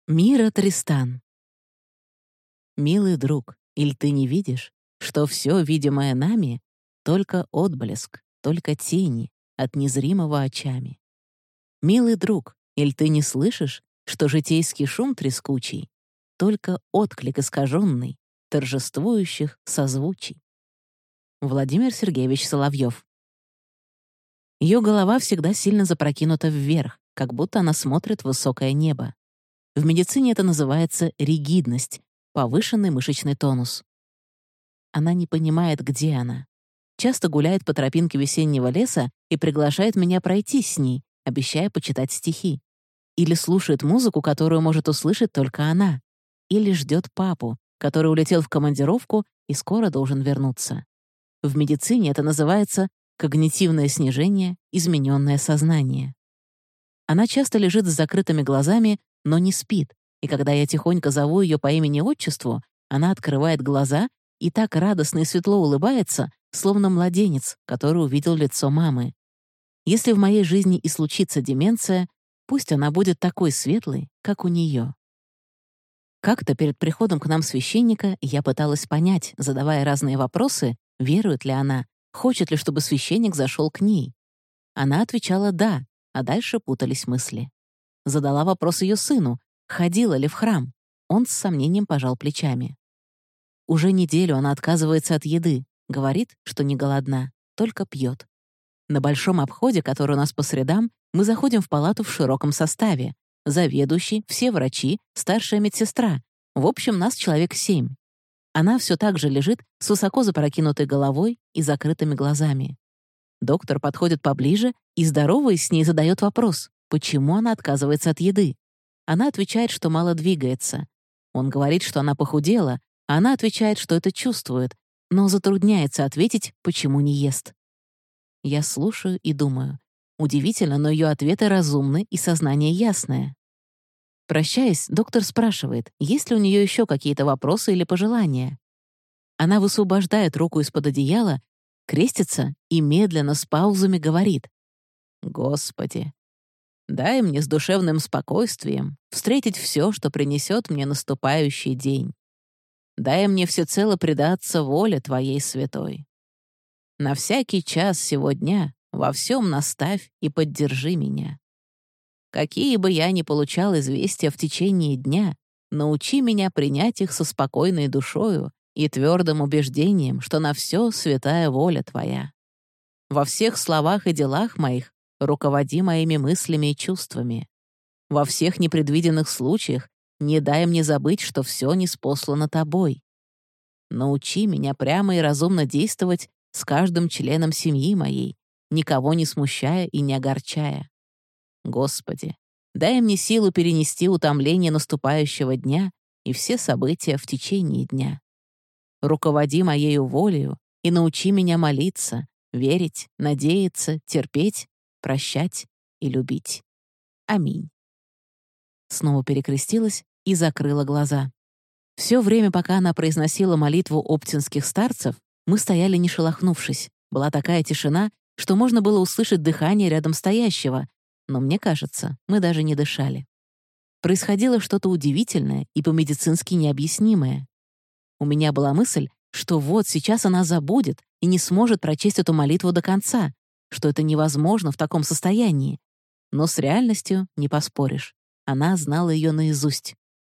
Мира Тристан. Милый друг, иль ты не видишь, что все видимое нами — только отблеск, только тени от незримого очами? Милый друг, иль ты не слышишь, что житейский шум трескучий — только отклик искаженный торжествующих созвучий? Владимир Сергеевич Соловьев. Ее голова всегда сильно запрокинута вверх, как будто она смотрит в высокое небо. В медицине это называется ригидность, повышенный мышечный тонус. Она не понимает, где она. Часто гуляет по тропинке весеннего леса и приглашает меня пройти с ней, обещая почитать стихи. Или слушает музыку, которую может услышать только она. Или ждет папу, который улетел в командировку и скоро должен вернуться. В медицине это называется когнитивное снижение, измененное сознание. Она часто лежит с закрытыми глазами, но не спит, и когда я тихонько зову ее по имени-отчеству, она открывает глаза и так радостно и светло улыбается, словно младенец, который увидел лицо мамы. Если в моей жизни и случится деменция, пусть она будет такой светлой, как у нее. Как-то перед приходом к нам священника я пыталась понять, задавая разные вопросы, верует ли она, хочет ли, чтобы священник зашел к ней. Она отвечала «да», а дальше путались мысли. Задала вопрос ее сыну, ходила ли в храм. Он с сомнением пожал плечами. Уже неделю она отказывается от еды, говорит, что не голодна, только пьет. На большом обходе, который у нас по средам, мы заходим в палату в широком составе. Заведующий, все врачи, старшая медсестра. В общем, нас человек 7. Она все так же лежит с высоко запрокинутой головой и закрытыми глазами. Доктор подходит поближе и, здороваясь с ней, задает вопрос, почему она отказывается от еды. Она отвечает, что мало двигается. Он говорит, что она похудела, а она отвечает, что это чувствует, но затрудняется ответить, почему не ест. Я слушаю и думаю. Удивительно, но ее ответы разумны и сознание ясное. Прощаясь, доктор спрашивает, есть ли у нее еще какие-то вопросы или пожелания. Она высвобождает руку из-под одеяла, крестится и медленно с паузами говорит: «Господи, дай мне с душевным спокойствием встретить все, что принесет мне наступающий день. Дай мне всецело предаться воле Твоей святой. На всякий час сего дня во всем наставь и поддержи меня. Какие бы я ни получал известия в течение дня, научи меня принять их со спокойной душою и твердым убеждением, что на все святая воля Твоя. Во всех словах и делах моих руководи моими мыслями и чувствами. Во всех непредвиденных случаях не дай мне забыть, что все ниспослано Тобой. Научи меня прямо и разумно действовать с каждым членом семьи моей, никого не смущая и не огорчая. Господи, дай мне силу перенести утомление наступающего дня и все события в течение дня. Руководи моею волею и научи меня молиться, верить, надеяться, терпеть, прощать и любить. Аминь». Снова перекрестилась и закрыла глаза. Все время, пока она произносила молитву оптинских старцев, мы стояли не шелохнувшись. Была такая тишина, что можно было услышать дыхание рядом стоящего, но мне кажется, мы даже не дышали. Происходило что-то удивительное и по-медицински необъяснимое. У меня была мысль, что вот сейчас она забудет и не сможет прочесть эту молитву до конца, что это невозможно в таком состоянии. Но с реальностью не поспоришь. Она знала ее наизусть.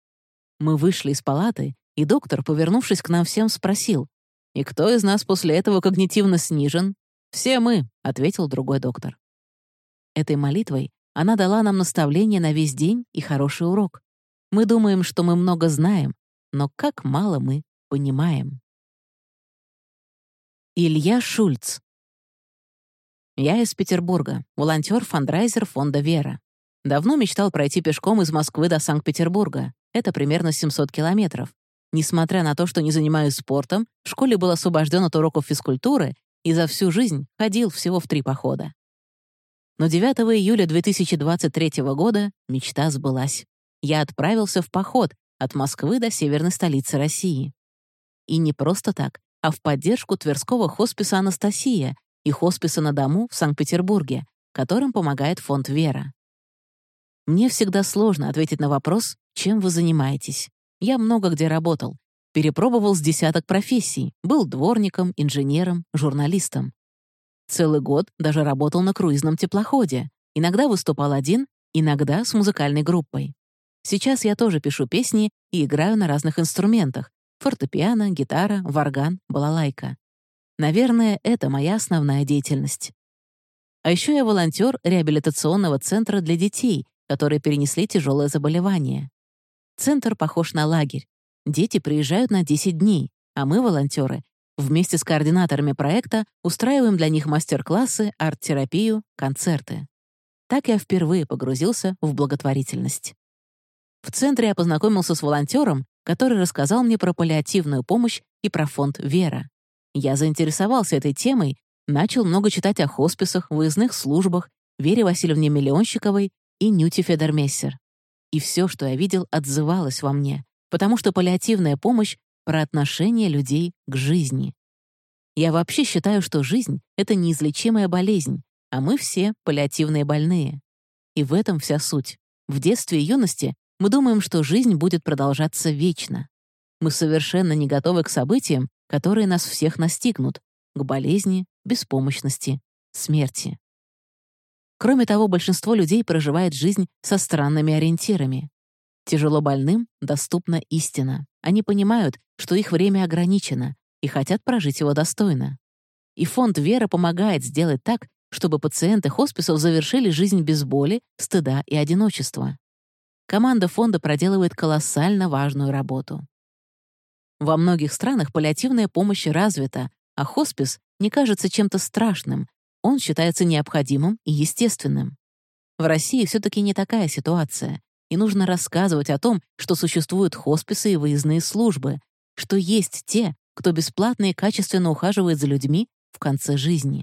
Мы вышли из палаты, и доктор, повернувшись к нам всем, спросил: «И кто из нас после этого когнитивно снижен?» «Все мы», — ответил другой доктор. Этой молитвой она дала нам наставление на весь день и хороший урок. Мы думаем, что мы много знаем, но как мало мы понимаем. Илья Шульц. Я из Петербурга, волонтер-фандрайзер фонда «Вера». Давно мечтал пройти пешком из Москвы до Санкт-Петербурга. Это примерно 700 километров. Несмотря на то, что не занимаюсь спортом, в школе был освобожден от уроков физкультуры и за всю жизнь ходил всего в 3 похода. Но 9 июля 2023 года мечта сбылась. Я отправился в поход от Москвы до северной столицы России. И не просто так, а в поддержку Тверского хосписа «Анастасия» и хосписа на дому в Санкт-Петербурге, которым помогает фонд «Вера». Мне всегда сложно ответить на вопрос, чем вы занимаетесь. Я много где работал. Перепробовал с десяток профессий. Был дворником, инженером, журналистом. Целый год даже работал на круизном теплоходе. Иногда выступал один, иногда с музыкальной группой. Сейчас я тоже пишу песни и играю на разных инструментах: фортепиано, гитара, варган, балалайка. Наверное, это моя основная деятельность. А еще я волонтер реабилитационного центра для детей, которые перенесли тяжелое заболевание. Центр похож на лагерь. Дети приезжают на 10 дней, а мы, волонтеры, вместе с координаторами проекта устраиваем для них мастер-классы, арт-терапию, концерты. Так я впервые погрузился в благотворительность. В центре я познакомился с волонтером, который рассказал мне про паллиативную помощь и про фонд «Вера». Я заинтересовался этой темой, начал много читать о хосписах, выездных службах, Вере Васильевне Миллионщиковой и Нюте Федермессер. И все, что я видел, отзывалось во мне, потому что паллиативная помощь про отношение людей к жизни. Я вообще считаю, что жизнь — это неизлечимая болезнь, а мы все паллиативные больные. И в этом вся суть. В детстве и юности мы думаем, что жизнь будет продолжаться вечно. Мы совершенно не готовы к событиям, которые нас всех настигнут, к болезни, беспомощности, смерти. Кроме того, большинство людей проживает жизнь со странными ориентирами. Тяжело больным доступна истина. Они понимают, что их время ограничено, и хотят прожить его достойно. И фонд «Вера» помогает сделать так, чтобы пациенты хосписов завершили жизнь без боли, стыда и одиночества. Команда фонда проделывает колоссально важную работу. Во многих странах паллиативная помощь развита, а хоспис не кажется чем-то страшным, он считается необходимым и естественным. В России все-таки не такая ситуация, и нужно рассказывать о том, что существуют хосписы и выездные службы, что есть те, кто бесплатно и качественно ухаживает за людьми в конце жизни.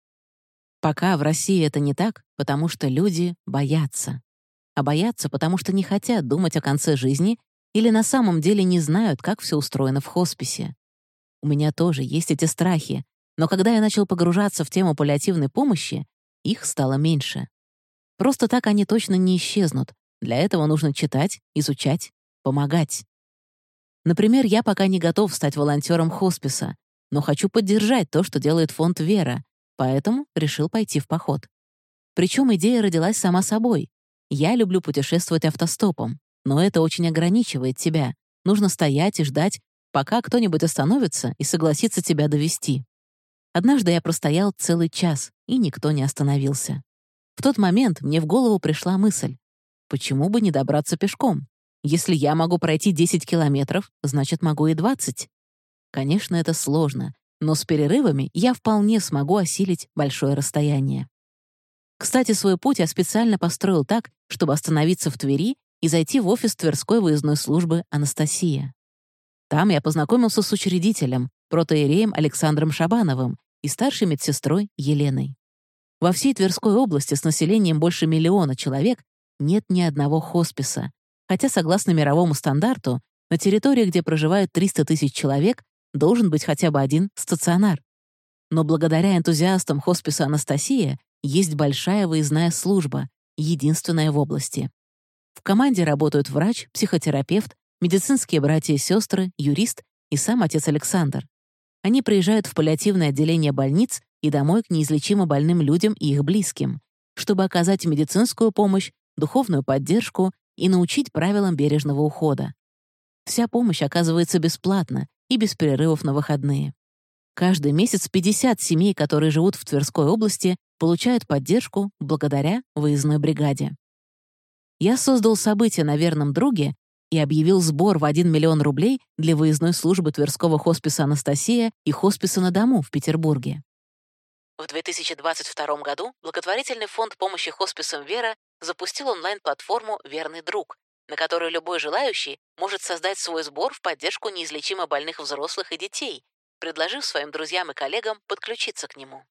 Пока в России это не так, потому что люди боятся. А боятся, потому что не хотят думать о конце жизни или на самом деле не знают, как все устроено в хосписе. У меня тоже есть эти страхи, но когда я начал погружаться в тему паллиативной помощи, их стало меньше. Просто так они точно не исчезнут. Для этого нужно читать, изучать, помогать. Например, я пока не готов стать волонтером хосписа, но хочу поддержать то, что делает фонд «Вера», поэтому решил пойти в поход. Причем идея родилась сама собой. Я люблю путешествовать автостопом, но это очень ограничивает тебя. Нужно стоять и ждать, пока кто-нибудь остановится и согласится тебя довести. Однажды я простоял целый час, и никто не остановился. В тот момент мне в голову пришла мысль: почему бы не добраться пешком? Если я могу пройти 10 километров, значит, могу и 20. Конечно, это сложно, но с перерывами я вполне смогу осилить большое расстояние. Кстати, свой путь я специально построил так, чтобы остановиться в Твери и зайти в офис Тверской выездной службы «Анастасия». Там я познакомился с учредителем, протоиереем Александром Шабановым и старшей медсестрой Еленой. Во всей Тверской области с населением больше 1 миллиона человек нет ни одного хосписа, хотя, согласно мировому стандарту, на территории, где проживают 300 тысяч человек, должен быть хотя бы один стационар. Но благодаря энтузиастам хосписа «Анастасия» есть большая выездная служба, единственная в области. В команде работают врач, психотерапевт, медицинские братья и сестры, юрист и сам отец Александр. Они приезжают в паллиативное отделение больниц и домой к неизлечимо больным людям и их близким, чтобы оказать медицинскую помощь, духовную поддержку и научить правилам бережного ухода. Вся помощь оказывается бесплатно и без перерывов на выходные. Каждый месяц 50 семей, которые живут в Тверской области, получают поддержку благодаря выездной бригаде. Я создал событие на верном друге и объявил сбор в 1 миллион рублей для выездной службы Тверского хосписа «Анастасия» и хосписа на дому в Петербурге. В 2022 году благотворительный фонд помощи хосписам «Вера» запустил онлайн-платформу «Верный друг», на которой любой желающий может создать свой сбор в поддержку неизлечимо больных взрослых и детей, предложив своим друзьям и коллегам подключиться к нему.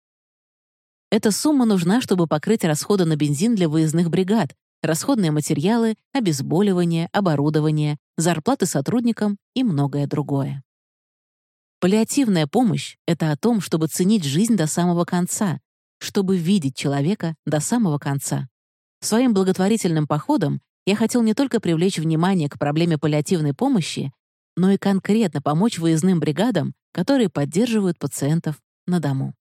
Эта сумма нужна, чтобы покрыть расходы на бензин для выездных бригад, расходные материалы, обезболивание, оборудование, зарплаты сотрудникам и многое другое. Паллиативная помощь — это о том, чтобы ценить жизнь до самого конца, чтобы видеть человека до самого конца. Своим благотворительным походом Я хотел не только привлечь внимание к проблеме паллиативной помощи, но и конкретно помочь выездным бригадам, которые поддерживают пациентов на дому.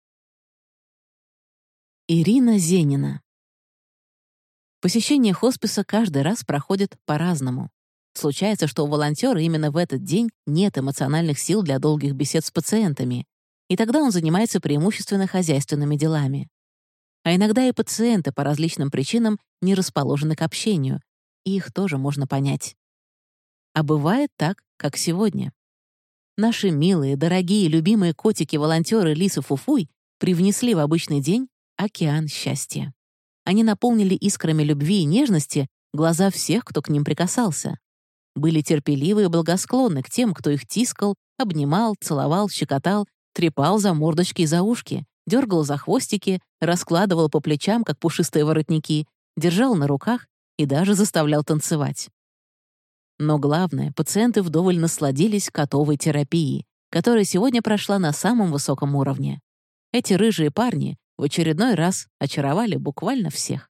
Ирина Зенина. Посещение хосписа каждый раз проходит по-разному. Случается, что у волонтера именно в этот день нет эмоциональных сил для долгих бесед с пациентами, и тогда он занимается преимущественно хозяйственными делами. А иногда и пациенты по различным причинам не расположены к общению, и их тоже можно понять. А бывает так, как сегодня. Наши милые, дорогие, любимые котики-волонтеры Лиса Фуфуй привнесли в обычный день океан счастья. Они наполнили искрами любви и нежности глаза всех, кто к ним прикасался. Были терпеливы и благосклонны к тем, кто их тискал, обнимал, целовал, щекотал, трепал за мордочки и за ушки, дергал за хвостики, раскладывал по плечам, как пушистые воротники, держал на руках и даже заставлял танцевать. Но главное, пациенты вдоволь насладились котовой терапией, которая сегодня прошла на самом высоком уровне. Эти рыжие парни в очередной раз очаровали буквально всех.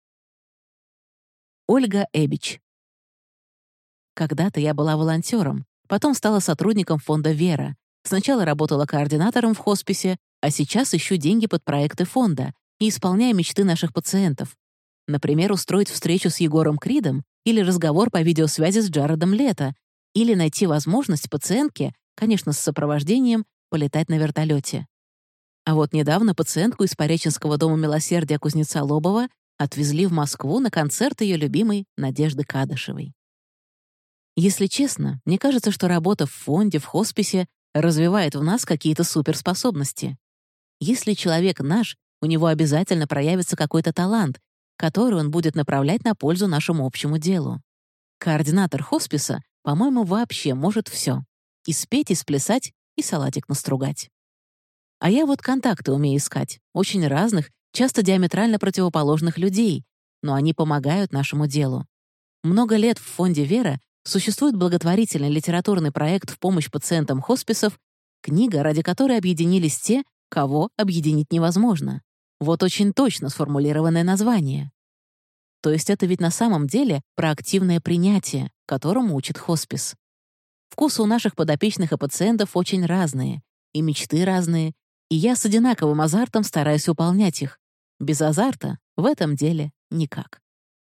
Ольга Эбич. Когда-то я была волонтером, потом стала сотрудником фонда «Вера». Сначала работала координатором в хосписе, а сейчас ищу деньги под проекты фонда и исполняю мечты наших пациентов. Например, устроить встречу с Егором Кридом или разговор по видеосвязи с Джаредом Лето, или найти возможность пациентке, конечно, с сопровождением, полетать на вертолете. А вот недавно пациентку из Пореченского дома милосердия кузнеца Лобова отвезли в Москву на концерт ее любимой Надежды Кадышевой. Если честно, мне кажется, что работа в фонде, в хосписе развивает в нас какие-то суперспособности. Если человек наш, у него обязательно проявится какой-то талант, который он будет направлять на пользу нашему общему делу. Координатор хосписа, по-моему, вообще может все: и спеть, и сплясать, и салатик настругать. А я вот контакты умею искать, очень разных, часто диаметрально противоположных людей, но они помогают нашему делу. Много лет в фонде «Вера» существует благотворительный литературный проект в помощь пациентам хосписов, книга, ради которой объединились те, кого объединить невозможно. Вот очень точно сформулированное название. То есть это ведь на самом деле про активное принятие, которому учит хоспис. Вкусы у наших подопечных и пациентов очень разные, и мечты разные, и я с одинаковым азартом стараюсь выполнять их. Без азарта в этом деле никак.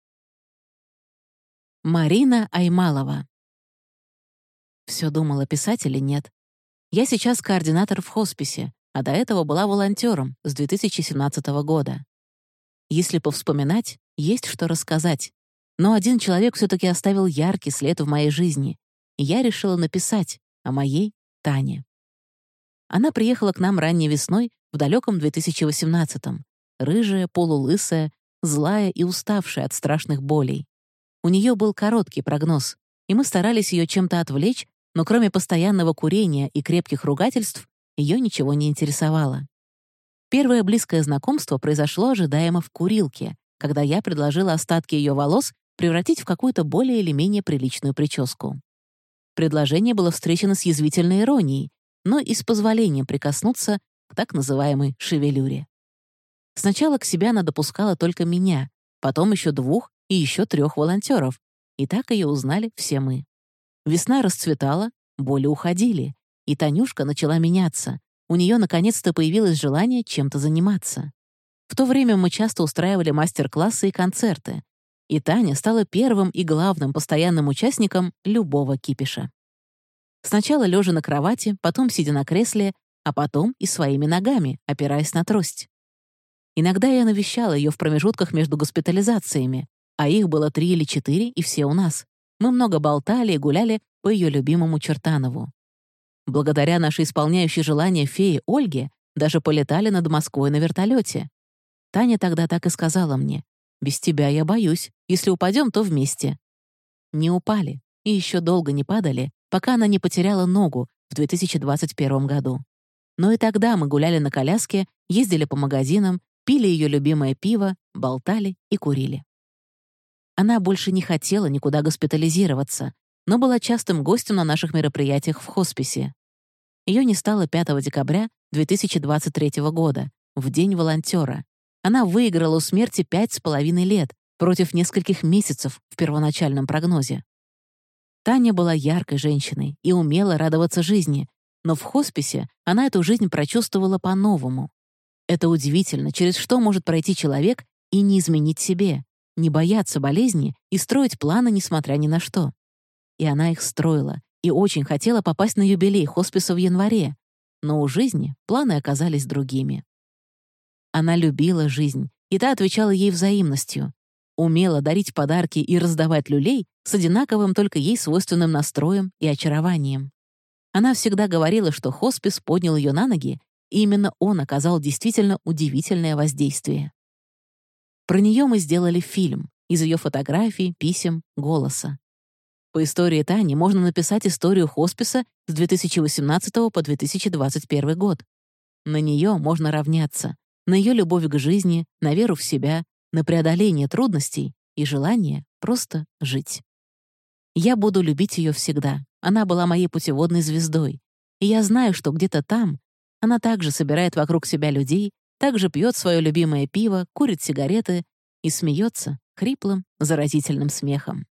Марина Аймалова. Все думала, писать или нет. Я сейчас координатор в хосписе, а до этого была волонтером с 2017 года. Если повспоминать, есть что рассказать. Но один человек все-таки оставил яркий след в моей жизни, и я решила написать о моей Тане. Она приехала к нам ранней весной в далеком 2018-м, рыжая, полулысая, злая и уставшая от страшных болей. У нее был короткий прогноз, и мы старались ее чем-то отвлечь, но кроме постоянного курения и крепких ругательств ее ничего не интересовало. Первое близкое знакомство произошло ожидаемо в курилке, когда я предложила остатки ее волос превратить в какую-то более или менее приличную прическу. Предложение было встречено с язвительной иронией, но и с позволением прикоснуться к так называемой шевелюре. Сначала к себе она допускала только меня, потом еще 2 и еще 3 волонтеров, и так ее узнали все мы. Весна расцветала, боли уходили, и Танюшка начала меняться. У нее наконец-то появилось желание чем-то заниматься. В то время мы часто устраивали мастер-классы и концерты, и Таня стала первым и главным постоянным участником любого кипиша. Сначала лежа на кровати, потом сидя на кресле, а потом и своими ногами, опираясь на трость. Иногда я навещала ее в промежутках между госпитализациями, а их было 3 или 4, и все у нас. Мы много болтали и гуляли по ее любимому Чертанову. Благодаря нашей исполняющей желания фее Ольге даже полетали над Москвой на вертолете. Таня тогда так и сказала мне: «Без тебя я боюсь, если упадем, то вместе». Не упали, и еще долго не падали, пока она не потеряла ногу в 2021 году. Но и тогда мы гуляли на коляске, ездили по магазинам, пили ее любимое пиво, болтали и курили. Она больше не хотела никуда госпитализироваться, но была частым гостем на наших мероприятиях в хосписе. Ее не стало 5 декабря 2023 года, в День волонтера. Она выиграла у смерти 5,5 лет, против нескольких месяцев в первоначальном прогнозе. Таня была яркой женщиной и умела радоваться жизни, но в хосписе она эту жизнь прочувствовала по-новому. Это удивительно, через что может пройти человек и не изменить себе, не бояться болезни и строить планы, несмотря ни на что. И она их строила, и очень хотела попасть на юбилей хосписа в январе, но у жизни планы оказались другими. Она любила жизнь, и та отвечала ей взаимностью. Умела дарить подарки и раздавать люлей с одинаковым только ей свойственным настроем и очарованием. Она всегда говорила, что хоспис поднял ее на ноги, и именно он оказал действительно удивительное воздействие. Про нее мы сделали фильм из ее фотографий, писем, голоса. По истории Тани можно написать историю хосписа с 2018 по 2021 год. На нее можно равняться, на ее любовь к жизни, на веру в себя, на преодоление трудностей и желание просто жить. Я буду любить ее всегда. Она была моей путеводной звездой. И я знаю, что где-то там она также собирает вокруг себя людей, также пьет свое любимое пиво, курит сигареты и смеется хриплым, заразительным смехом.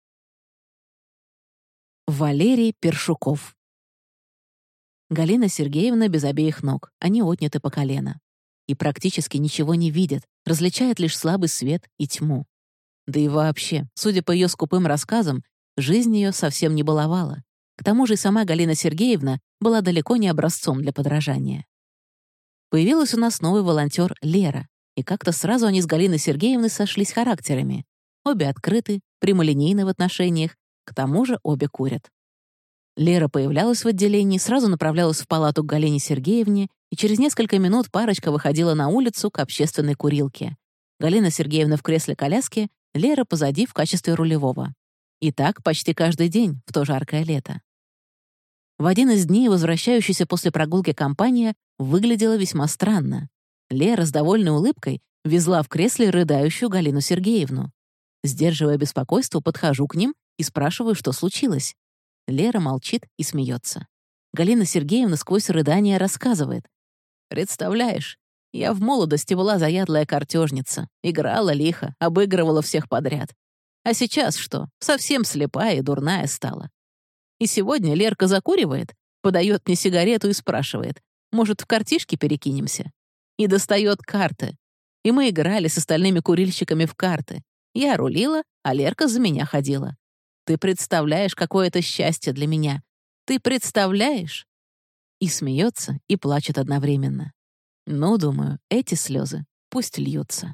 Валерий Першуков. Галина Сергеевна без обеих ног, они отняты по колено. И практически ничего не видят, различает лишь слабый свет и тьму. Да и вообще, судя по ее скупым рассказам, жизнь ее совсем не баловала. К тому же и сама Галина Сергеевна была далеко не образцом для подражания. Появилась у нас новый волонтер Лера, и как-то сразу они с Галиной Сергеевной сошлись характерами. Обе открыты, прямолинейны в отношениях, к тому же обе курят. Лера появлялась в отделении, сразу направлялась в палату к Галине Сергеевне, и через несколько минут парочка выходила на улицу к общественной курилке. Галина Сергеевна в кресле коляски, Лера позади в качестве рулевого. И так почти каждый день в то жаркое лето. В один из дней возвращающаяся после прогулки компания выглядела весьма странно. Лера с довольной улыбкой везла в кресле рыдающую Галину Сергеевну. Сдерживая беспокойство, подхожу к ним и спрашиваю, что случилось. Лера молчит и смеется. Галина Сергеевна сквозь рыдания рассказывает. «Представляешь, я в молодости была заядлая картежница, играла лихо, обыгрывала всех подряд. А сейчас что, совсем слепая и дурная стала. И сегодня Лерка закуривает, подает мне сигарету и спрашивает, может, в картишки перекинемся? И достает карты. И мы играли с остальными курильщиками в карты. Я рулила, а Лерка за меня ходила. Ты представляешь, какое это счастье для меня? Ты представляешь?» И смеется, и плачет одновременно. Ну, думаю, эти слезы пусть льются.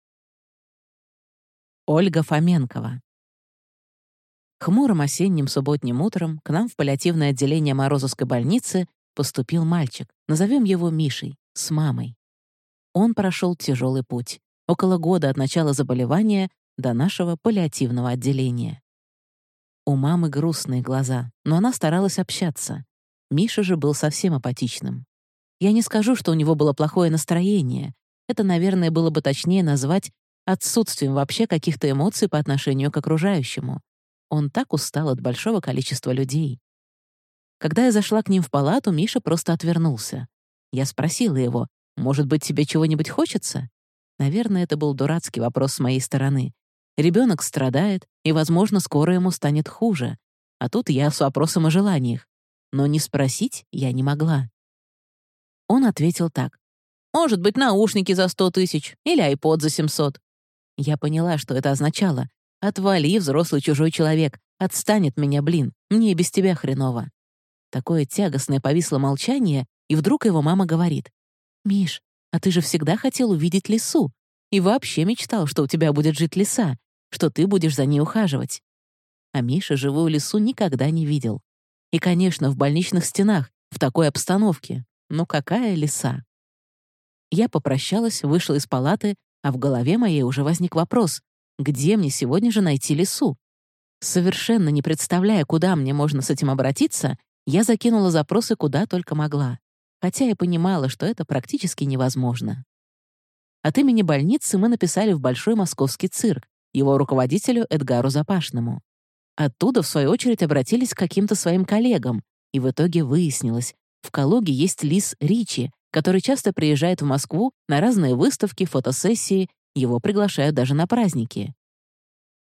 Ольга Фоменкова. Хмурым осенним субботним утром к нам в паллиативное отделение Морозовской больницы поступил мальчик, назовем его Мишей, с мамой. Он прошел тяжелый путь, около года от начала заболевания до нашего паллиативного отделения. У мамы грустные глаза, но она старалась общаться. Миша же был совсем апатичным. Я не скажу, что у него было плохое настроение. Это, наверное, было бы точнее назвать отсутствием вообще каких-то эмоций по отношению к окружающему. Он так устал от большого количества людей. Когда я зашла к ним в палату, Миша просто отвернулся. Я спросила его, «Может быть, тебе чего-нибудь хочется?» Наверное, это был дурацкий вопрос с моей стороны. Ребенок страдает, и, возможно, скоро ему станет хуже. А тут я с вопросом о желаниях. Но не спросить я не могла. Он ответил так. «Может быть, наушники за 100 тысяч или айпод за 700». Я поняла, что это означало. «Отвали, взрослый чужой человек. Отстань от меня, блин. Мне и без тебя хреново». Такое тягостное повисло молчание, и вдруг его мама говорит. «Миш, а ты же всегда хотел увидеть лису. И вообще мечтал, что у тебя будет жить лиса, что ты будешь за ней ухаживать». А Миша живую лису никогда не видел. И, конечно, в больничных стенах, в такой обстановке. Ну какая лиса? Я попрощалась, вышла из палаты, а в голове моей уже возник вопрос, где мне сегодня же найти лису? Совершенно не представляя, куда мне можно с этим обратиться, я закинула запросы куда только могла, хотя я понимала, что это практически невозможно. От имени больницы мы написали в Большой московский цирк, его руководителю Эдгару Запашному. Оттуда, в свою очередь, обратились к каким-то своим коллегам, и в итоге выяснилось, в Калуге есть лис Ричи, который часто приезжает в Москву на разные выставки, фотосессии, его приглашают даже на праздники.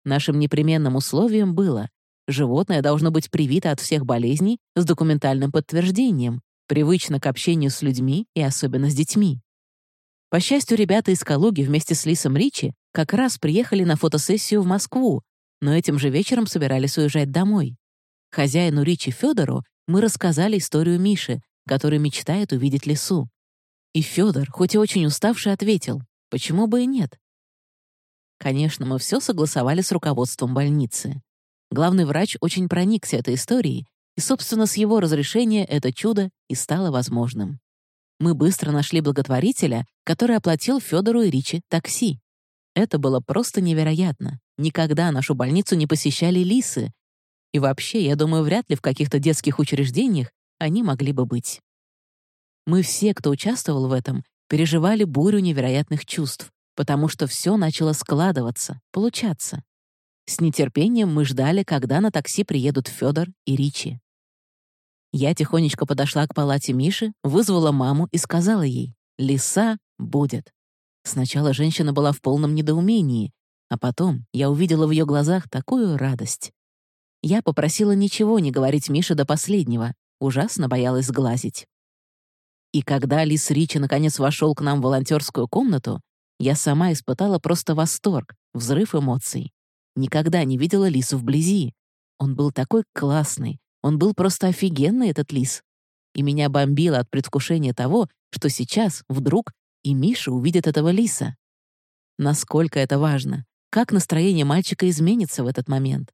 Нашим непременным условием было: животное должно быть привито от всех болезней с документальным подтверждением, привычно к общению с людьми и особенно с детьми. По счастью, ребята из Калуги вместе с Лисом Ричи как раз приехали на фотосессию в Москву, но этим же вечером собирались уезжать домой. Хозяину Ричи Федору мы рассказали историю Миши, который мечтает увидеть лису. И Федор, хоть и очень уставший, ответил: почему бы и нет? Конечно, мы все согласовали с руководством больницы. Главный врач очень проникся этой историей, и, собственно, с его разрешения это чудо и стало возможным. Мы быстро нашли благотворителя, который оплатил Федору и Ричи такси. Это было просто невероятно. Никогда нашу больницу не посещали лисы. И вообще, я думаю, вряд ли в каких-то детских учреждениях они могли бы быть. Мы все, кто участвовал в этом, переживали бурю невероятных чувств, потому что все начало складываться, получаться. С нетерпением мы ждали, когда на такси приедут Федор и Ричи. Я тихонечко подошла к палате Миши, вызвала маму и сказала ей: «Лиса будет». Сначала женщина была в полном недоумении, а потом я увидела в ее глазах такую радость. Я попросила ничего не говорить Мише до последнего, ужасно боялась сглазить. И когда лис Ричи наконец вошел к нам в волонтерскую комнату, я сама испытала просто восторг, взрыв эмоций. Никогда не видела лису вблизи. Он был такой классный, он был просто офигенный, этот лис. И меня бомбило от предвкушения того, что сейчас, вдруг, и Миша увидит этого лиса. Насколько это важно, как настроение мальчика изменится в этот момент.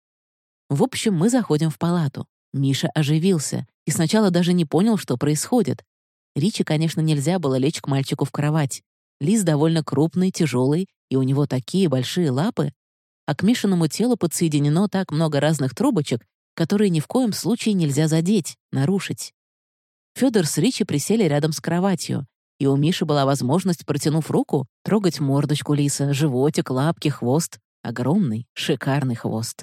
В общем, мы заходим в палату. Миша оживился и сначала даже не понял, что происходит. Ричи, конечно, нельзя было лечь к мальчику в кровать. Лис довольно крупный, тяжелый, и у него такие большие лапы. А к Мишиному телу подсоединено так много разных трубочек, которые ни в коем случае нельзя задеть, нарушить. Федор с Ричи присели рядом с кроватью, и у Миши была возможность, протянув руку, трогать мордочку лиса, животик, лапки, хвост. Огромный, шикарный хвост.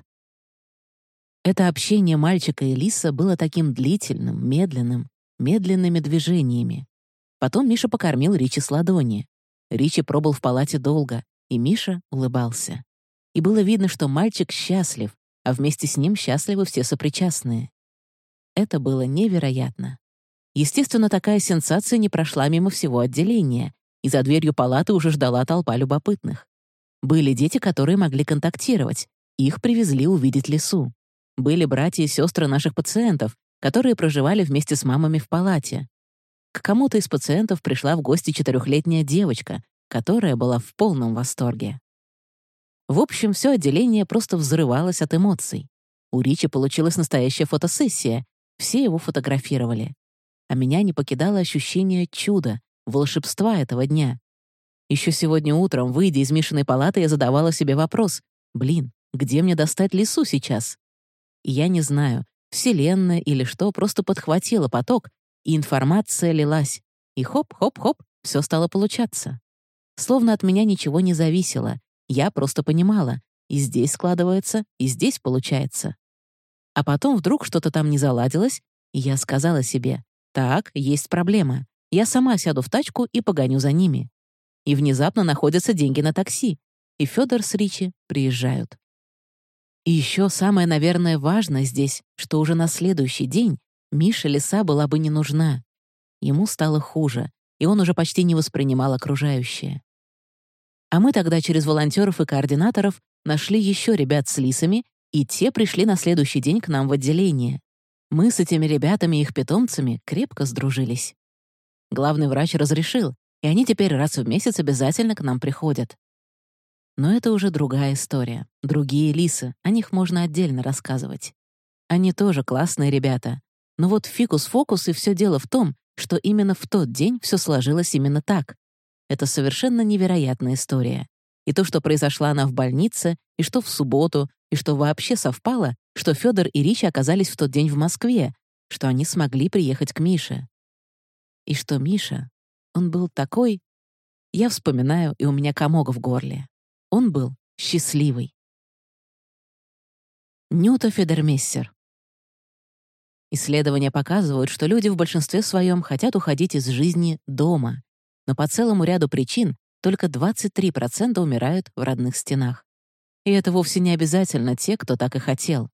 Это общение мальчика и лиса было таким длительным, медленным, медленными движениями. Потом Миша покормил Ричи с ладони. Ричи пробыл в палате долго, и Миша улыбался. И было видно, что мальчик счастлив, а вместе с ним счастливы все сопричастные. Это было невероятно. Естественно, такая сенсация не прошла мимо всего отделения, и за дверью палаты уже ждала толпа любопытных. Были дети, которые могли контактировать, их привезли увидеть лису. Были братья и сестры наших пациентов, которые проживали вместе с мамами в палате. К кому-то из пациентов пришла в гости 4-летняя девочка, которая была в полном восторге. В общем, все отделение просто взрывалось от эмоций. У Ричи получилась настоящая фотосессия, все его фотографировали. А меня не покидало ощущение чуда, волшебства этого дня. Еще сегодня утром, выйдя из Мишиной палаты, я задавала себе вопрос: где мне достать лису сейчас? И я не знаю, вселенная или что, просто подхватила поток, и информация лилась. И хоп-хоп-хоп, все стало получаться. Словно от меня ничего не зависело. Я просто понимала, и здесь складывается, и здесь получается. А потом вдруг что-то там не заладилось, и я сказала себе: так, есть проблема. Я сама сяду в тачку и погоню за ними. И внезапно находятся деньги на такси, и Федор с Ричи приезжают. И еще самое, наверное, важное здесь, что уже на следующий день Мише лиса была бы не нужна. Ему стало хуже, и он уже почти не воспринимал окружающее. А мы тогда через волонтеров и координаторов нашли еще ребят с лисами, и те пришли на следующий день к нам в отделение. Мы с этими ребятами и их питомцами крепко сдружились. Главный врач разрешил, и они теперь раз в месяц обязательно к нам приходят. Но это уже другая история. Другие лисы, о них можно отдельно рассказывать. Они тоже классные ребята. Но вот фикус-фокус, и все дело в том, что именно в тот день все сложилось именно так. Это совершенно невероятная история. И то, что произошла она в больнице, и что в субботу, и что вообще совпало, что Федор и Ричи оказались в тот день в Москве, что они смогли приехать к Мише. И что Миша, он был такой... Я вспоминаю, и у меня комок в горле. Он был счастливый. Нюта Федермессер. Исследования показывают, что люди в большинстве своем хотят уходить из жизни дома, но по целому ряду причин только 23% умирают в родных стенах. И это вовсе не обязательно те, кто так и хотел.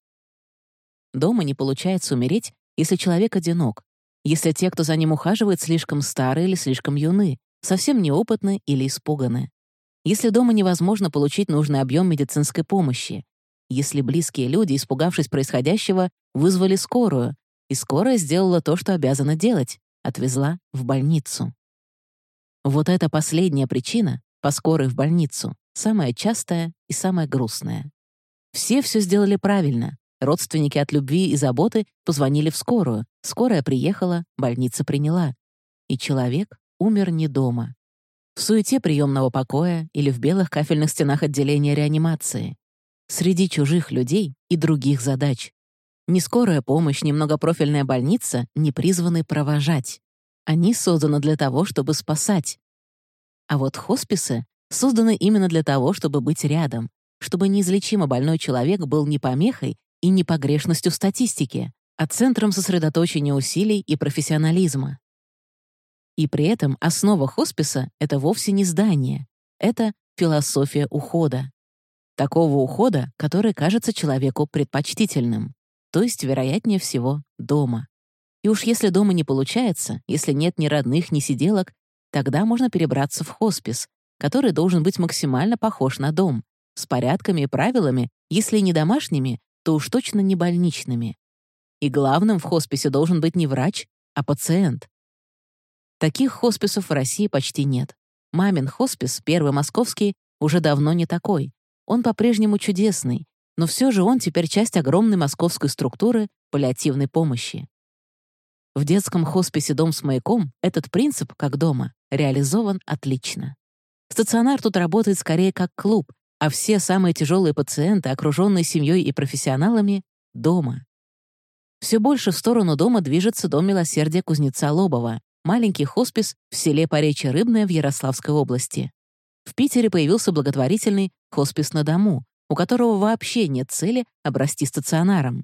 Дома не получается умереть, если человек одинок, если те, кто за ним ухаживает, слишком стары или слишком юны, совсем неопытны или испуганы. Если дома невозможно получить нужный объем медицинской помощи, если близкие люди, испугавшись происходящего, вызвали скорую, и скорая сделала то, что обязана делать — отвезла в больницу. Вот эта последняя причина, по скорой в больницу, самая частая и самая грустная. Все сделали правильно. Родственники от любви и заботы позвонили в скорую, скорая приехала, больница приняла. И человек умер не дома. В суете приемного покоя или в белых кафельных стенах отделения реанимации. Среди чужих людей и других задач. Ни скорая помощь, ни многопрофильная больница не призваны провожать. Они созданы для того, чтобы спасать. А вот хосписы созданы именно для того, чтобы быть рядом, чтобы неизлечимо больной человек был не помехой и не погрешностью в статистике, а центром сосредоточения усилий и профессионализма. И при этом основа хосписа — это вовсе не здание, это философия ухода. Такого ухода, который кажется человеку предпочтительным, то есть, вероятнее всего, дома. И уж если дома не получается, если нет ни родных, ни сиделок, тогда можно перебраться в хоспис, который должен быть максимально похож на дом, с порядками и правилами, если не домашними, то уж точно не больничными. И главным в хосписе должен быть не врач, а пациент. Таких хосписов в России почти нет. Мамин хоспис, первый московский, уже давно не такой. Он по-прежнему чудесный, но все же он теперь часть огромной московской структуры паллиативной помощи. В детском хосписе «Дом с маяком» этот принцип, как дома, реализован отлично. Стационар тут работает скорее как клуб, а все самые тяжелые пациенты, окруженные семьей и профессионалами, дома. Все больше в сторону дома движется Дом милосердия кузнеца Лобова, маленький хоспис в селе Поречье Рыбное в Ярославской области. В Питере появился благотворительный хоспис на дому, у которого вообще нет цели обрасти стационаром.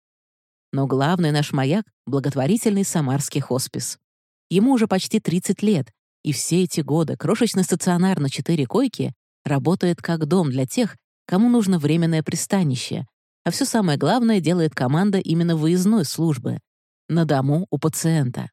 Но главный наш маяк — благотворительный самарский хоспис. Ему уже почти 30 лет, и все эти годы крошечный стационар на 4 койки работает как дом для тех, кому нужно временное пристанище, а все самое главное делает команда именно выездной службы — на дому у пациента.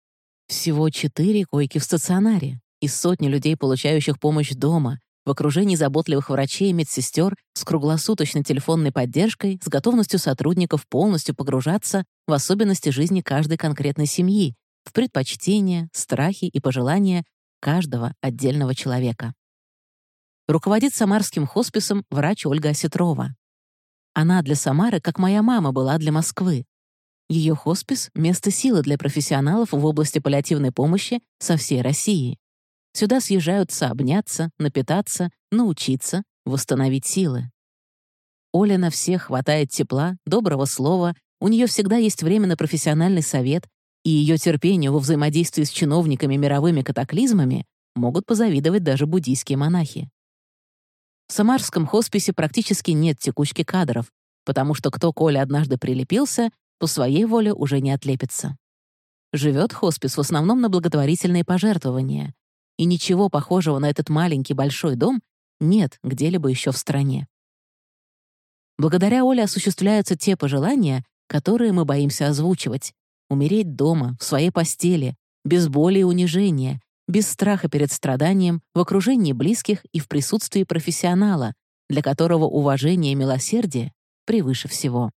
Всего 4 койки в стационаре и сотни людей, получающих помощь дома, в окружении заботливых врачей и медсестер, с круглосуточной телефонной поддержкой, с готовностью сотрудников полностью погружаться в особенности жизни каждой конкретной семьи, в предпочтения, страхи и пожелания каждого отдельного человека. Руководит самарским хосписом врач Ольга Осетрова. Она для Самары, как моя мама была для Москвы. Ее хоспис — место силы для профессионалов в области паллиативной помощи со всей России. Сюда съезжаются обняться, напитаться, научиться, восстановить силы. Оля на всех хватает тепла, доброго слова, у нее всегда есть время на профессиональный совет, и ее терпению во взаимодействии с чиновниками мировыми катаклизмами могут позавидовать даже буддийские монахи. В самарском хосписе практически нет текучки кадров, потому что кто к Оле однажды прилепился, по своей воле уже не отлепится. Живет хоспис в основном на благотворительные пожертвования, и ничего похожего на этот маленький большой дом нет где-либо еще в стране. Благодаря Оле осуществляются те пожелания, которые мы боимся озвучивать. Умереть дома, в своей постели, без боли и унижения, без страха перед страданием, в окружении близких и в присутствии профессионала, для которого уважение и милосердие превыше всего.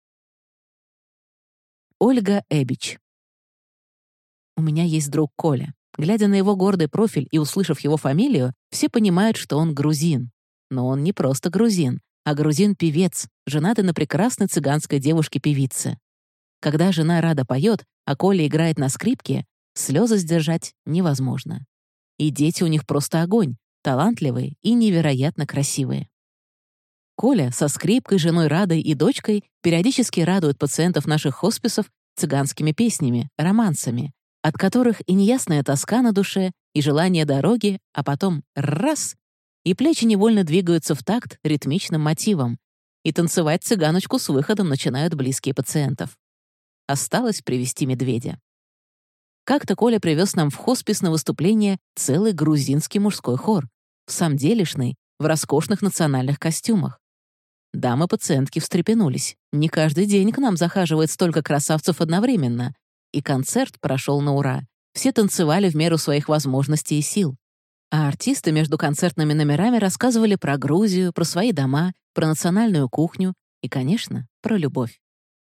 Ольга Эбич. У меня есть друг Коля. Глядя на его гордый профиль и услышав его фамилию, все понимают, что он грузин. Но он не просто грузин, а грузин-певец, женатый на прекрасной цыганской девушке-певице. Когда жена Рада поет, а Коля играет на скрипке, слезы сдержать невозможно. И дети у них просто огонь, талантливые и невероятно красивые. Коля со скрипкой, женой Радой и дочкой периодически радует пациентов наших хосписов цыганскими песнями, романсами, от которых и неясная тоска на душе, и желание дороги, а потом раз — и плечи невольно двигаются в такт ритмичным мотивом, и танцевать цыганочку с выходом начинают близкие пациентов. Осталось привести медведя. Как-то Коля привез нам в хоспис на выступление целый грузинский мужской хор, в самделишной, в роскошных национальных костюмах. Дамы-пациентки встрепенулись. Не каждый день к нам захаживает столько красавцев одновременно. И концерт прошел на ура. Все танцевали в меру своих возможностей и сил. А артисты между концертными номерами рассказывали про Грузию, про свои дома, про национальную кухню и, конечно, про любовь.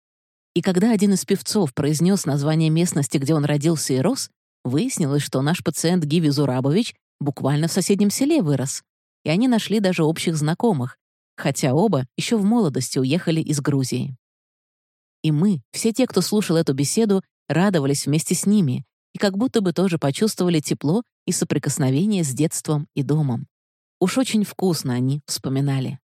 И когда один из певцов произнес название местности, где он родился и рос, выяснилось, что наш пациент Гиви Зурабович буквально в соседнем селе вырос. И они нашли даже общих знакомых, хотя оба еще в молодости уехали из Грузии. И мы, все те, кто слушал эту беседу, радовались вместе с ними и как будто бы тоже почувствовали тепло и соприкосновение с детством и домом. Уж очень вкусно они вспоминали.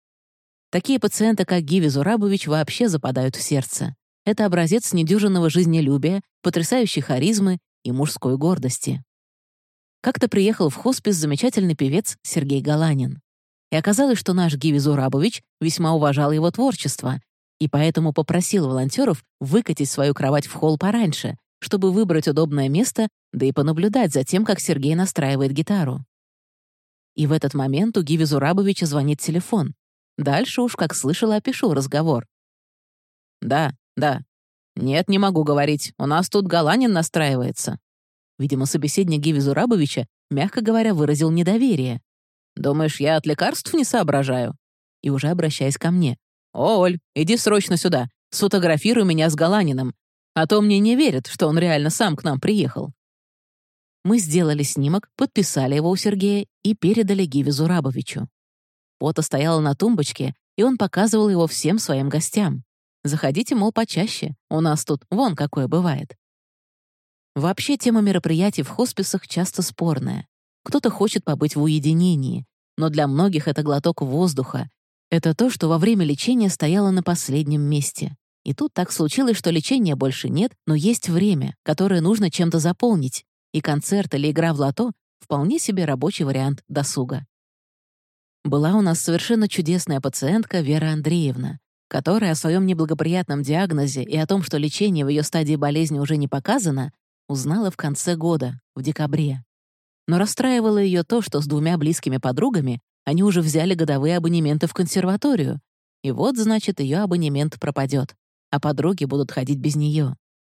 Такие пациенты, как Гиви Зурабович, вообще западают в сердце. Это образец недюжинного жизнелюбия, потрясающей харизмы и мужской гордости. Как-то приехал в хоспис замечательный певец Сергей Галанин. И оказалось, что наш Гиви Зурабович весьма уважал его творчество и поэтому попросил волонтеров выкатить свою кровать в холл пораньше, чтобы выбрать удобное место, да и понаблюдать за тем, как Сергей настраивает гитару. И в этот момент у Гиви Зурабовича звонит телефон. Дальше уж, как слышала, опишу разговор. «Да, да. Нет, не могу говорить. У нас тут Галанин настраивается». Видимо, собеседник Гиви Зурабовича, мягко говоря, выразил недоверие. «Думаешь, я от лекарств не соображаю?» И уже обращаясь ко мне. «Оль, иди срочно сюда. Сфотографируй меня с Галаниным. А то мне не верят, что он реально сам к нам приехал». Мы сделали снимок, подписали его у Сергея и передали Гиви Зурабовичу. Фото стояло на тумбочке, и он показывал его всем своим гостям. Заходите, мол, почаще. У нас тут вон какое бывает. Вообще, тема мероприятий в хосписах часто спорная. Кто-то хочет побыть в уединении, но для многих это глоток воздуха. Это то, что во время лечения стояло на последнем месте. И тут так случилось, что лечения больше нет, но есть время, которое нужно чем-то заполнить, и концерт или игра в лото — вполне себе рабочий вариант досуга. Была у нас совершенно чудесная пациентка Вера Андреевна, которая о своем неблагоприятном диагнозе и о том, что лечение в ее стадии болезни уже не показано, узнала в конце года, в декабре. Но расстраивало ее то, что с двумя близкими подругами они уже взяли годовые абонементы в консерваторию, и вот, значит, ее абонемент пропадет, а подруги будут ходить без нее.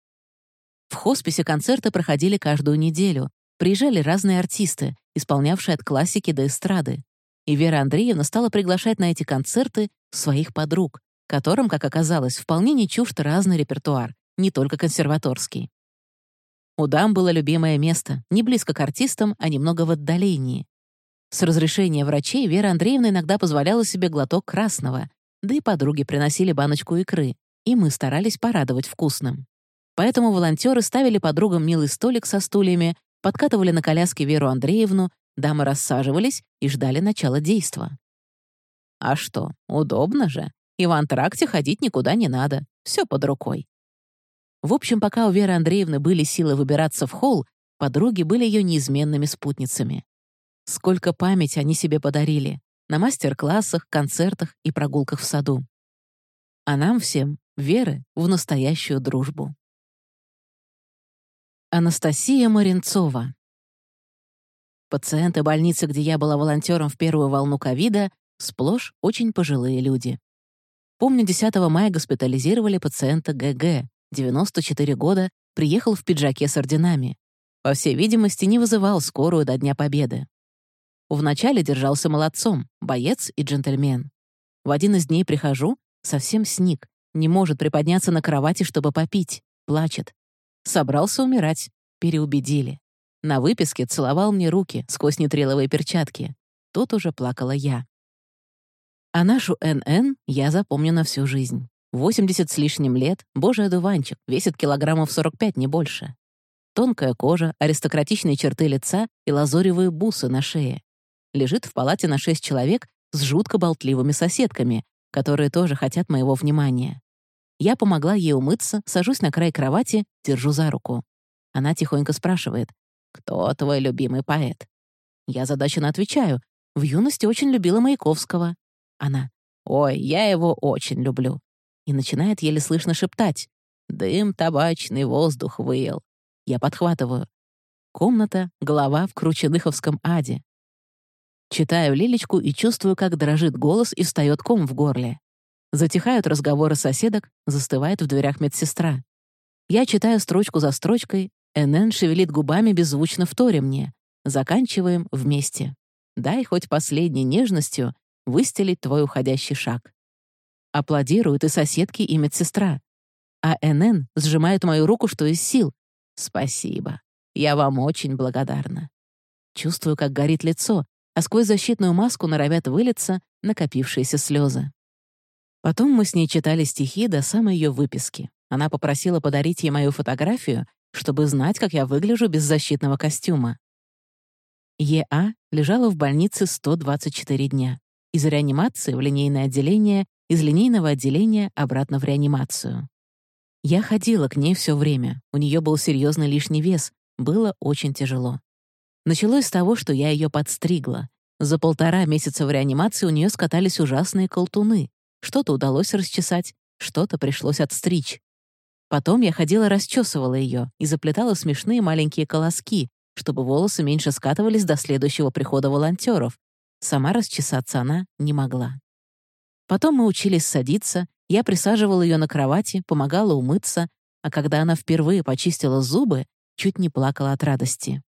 В хосписе концерты проходили каждую неделю, приезжали разные артисты, исполнявшие от классики до эстрады. И Вера Андреевна стала приглашать на эти концерты своих подруг, которым, как оказалось, вполне не чужд разный репертуар, не только консерваторский. У дам было любимое место, не близко к артистам, а немного в отдалении. С разрешения врачей Вера Андреевна иногда позволяла себе глоток красного, да и подруги приносили баночку икры, и мы старались порадовать вкусным. Поэтому волонтеры ставили подругам милый столик со стульями, подкатывали на коляске Веру Андреевну, дамы рассаживались и ждали начала действа. А что, удобно же. И в антракте ходить никуда не надо. Все под рукой. В общем, пока у Веры Андреевны были силы выбираться в холл, подруги были ее неизменными спутницами. Сколько памяти они себе подарили на мастер-классах, концертах и прогулках в саду. А нам всем веры в настоящую дружбу. Анастасия Маринцова. Пациенты больницы, где я была волонтером в первую волну ковида, сплошь очень пожилые люди. Помню, 10 мая госпитализировали пациента ГГ, 94 года, приехал в пиджаке с орденами. По всей видимости, не вызывал скорую до Дня Победы. Вначале держался молодцом, боец и джентльмен. В один из дней прихожу, совсем сник, не может приподняться на кровати, чтобы попить, плачет. Собрался умирать, переубедили. На выписке целовал мне руки сквозь нитриловые перчатки. Тут уже плакала я. А нашу НН я запомню на всю жизнь. 80 с лишним лет, божий одуванчик, весит килограммов 45, не больше. Тонкая кожа, аристократичные черты лица и лазоревые бусы на шее. Лежит в палате на 6 человек с жутко болтливыми соседками, которые тоже хотят моего внимания. Я помогла ей умыться, сажусь на край кровати, держу за руку. Она тихонько спрашивает: «Кто твой любимый поэт?» Я озадаченно отвечаю: «В юности очень любила Маяковского». Она: «Ой, я его очень люблю». И начинает еле слышно шептать: «Дым табачный воздух выел». Я подхватываю: «Комната, голова в Крученыховском аде». Читаю Лилечку и чувствую, как дрожит голос и встает ком в горле. Затихают разговоры соседок, застывает в дверях медсестра. Я читаю строчку за строчкой, НН шевелит губами, беззвучно вторя мне. Заканчиваем вместе. Дай хоть последней нежностью выстелить твой уходящий шаг. Аплодируют и соседки, и медсестра. А НН сжимает мою руку, что из сил. Спасибо. Я вам очень благодарна. Чувствую, как горит лицо, а сквозь защитную маску норовят вылиться накопившиеся слезы. Потом мы с ней читали стихи до самой ее выписки. Она попросила подарить ей мою фотографию, чтобы знать, как я выгляжу без защитного костюма. ЕА лежала в больнице 124 дня. Из реанимации в линейное отделение, из линейного отделения обратно в реанимацию. Я ходила к ней все время. У нее был серьезный лишний вес. Было очень тяжело. Началось с того, что я ее подстригла. За 1,5 месяца в реанимации у нее скатались ужасные колтуны. Что-то удалось расчесать, что-то пришлось отстричь. Потом я ходила, расчесывала ее и заплетала смешные маленькие колоски, чтобы волосы меньше скатывались до следующего прихода волонтеров. Сама расчесаться она не могла. Потом мы учились садиться, я присаживала ее на кровати, помогала умыться, а когда она впервые почистила зубы, чуть не плакала от радости.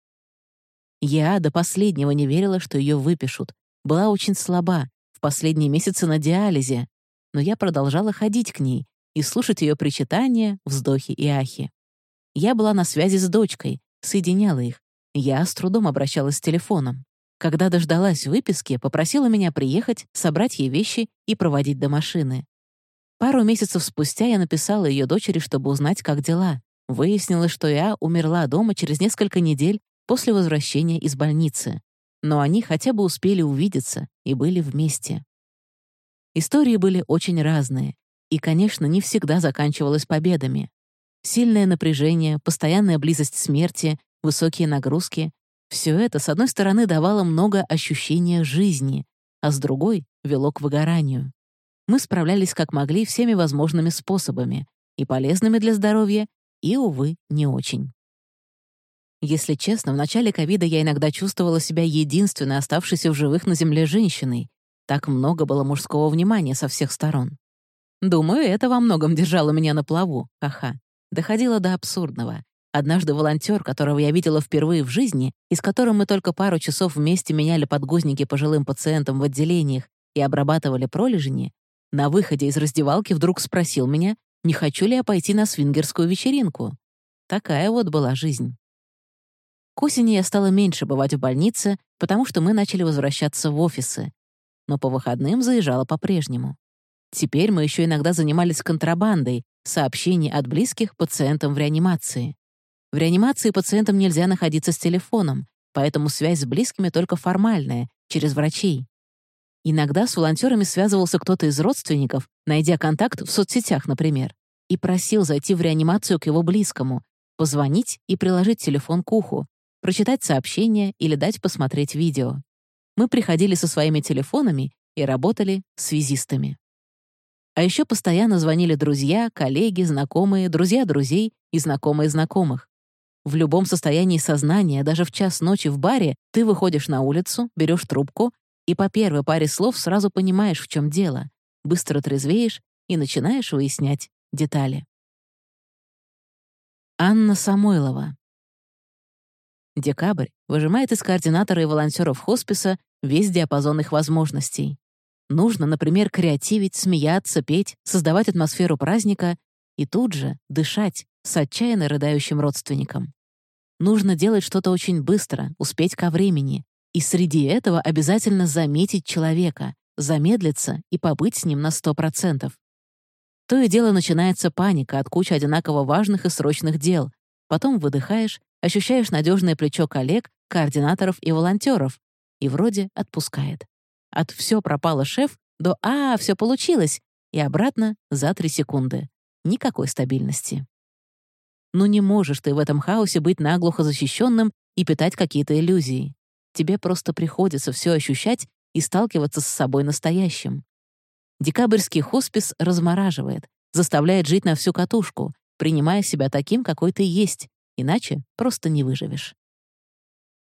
Я до последнего не верила, что ее выпишут. Была очень слаба, в последние месяцы на диализе, но я продолжала ходить к ней и слушать ее причитания, вздохи и ахи. Я была на связи с дочкой, соединяла их. Я с трудом обращалась с телефоном. Когда дождалась выписки, попросила меня приехать, собрать ей вещи и проводить до машины. Пару месяцев спустя я написала ее дочери, чтобы узнать, как дела. Выяснилось, что я умерла дома через несколько недель после возвращения из больницы. Но они хотя бы успели увидеться и были вместе. Истории были очень разные. И, конечно, не всегда заканчивалось победами. Сильное напряжение, постоянная близость смерти, высокие нагрузки — все это, с одной стороны, давало много ощущения жизни, а с другой — вело к выгоранию. Мы справлялись как могли всеми возможными способами, и полезными для здоровья, и, увы, не очень. Если честно, в начале ковида я иногда чувствовала себя единственной оставшейся в живых на Земле женщиной. Так много было мужского внимания со всех сторон. Думаю, это во многом держало меня на плаву, ха-ха. Доходило до абсурдного. Однажды волонтер, которого я видела впервые в жизни и с которым мы только пару часов вместе меняли подгузники пожилым пациентам в отделениях и обрабатывали пролежни, на выходе из раздевалки вдруг спросил меня, не хочу ли я пойти на свингерскую вечеринку. Такая вот была жизнь. К осени я стала меньше бывать в больнице, потому что мы начали возвращаться в офисы. Но по выходным заезжала по-прежнему. Теперь мы еще иногда занимались контрабандой сообщений от близких пациентам в реанимации. В реанимации пациентам нельзя находиться с телефоном, поэтому связь с близкими только формальная, через врачей. Иногда с волонтерами связывался кто-то из родственников, найдя контакт в соцсетях, например, и просил зайти в реанимацию к его близкому, позвонить и приложить телефон к уху, прочитать сообщение или дать посмотреть видео. Мы приходили со своими телефонами и работали связистами. А еще постоянно звонили друзья, коллеги, знакомые, друзья друзей и знакомые знакомых. В любом состоянии сознания, даже в час ночи в баре, ты выходишь на улицу, берешь трубку и по первой паре слов сразу понимаешь, в чем дело, быстро трезвеешь и начинаешь выяснять детали. Анна Самойлова. Декабрь выжимает из координатора и волонтеров хосписа весь диапазон их возможностей. Нужно, например, креативить, смеяться, петь, создавать атмосферу праздника и тут же дышать с отчаянно рыдающим родственником. Нужно делать что-то очень быстро, успеть ко времени, и среди этого обязательно заметить человека, замедлиться и побыть с ним на 100%. То и дело начинается паника от кучи одинаково важных и срочных дел. Потом выдыхаешь, ощущаешь надежное плечо коллег, координаторов и волонтеров, и вроде отпускает. От «все пропало, шеф» до «а, все получилось» и обратно за 3 секунды. Никакой стабильности. Ну не можешь ты в этом хаосе быть наглухо защищенным и питать какие-то иллюзии. Тебе просто приходится все ощущать и сталкиваться с собой настоящим. Декабрьский хоспис размораживает, заставляет жить на всю катушку, принимая себя таким, какой ты есть, иначе просто не выживешь.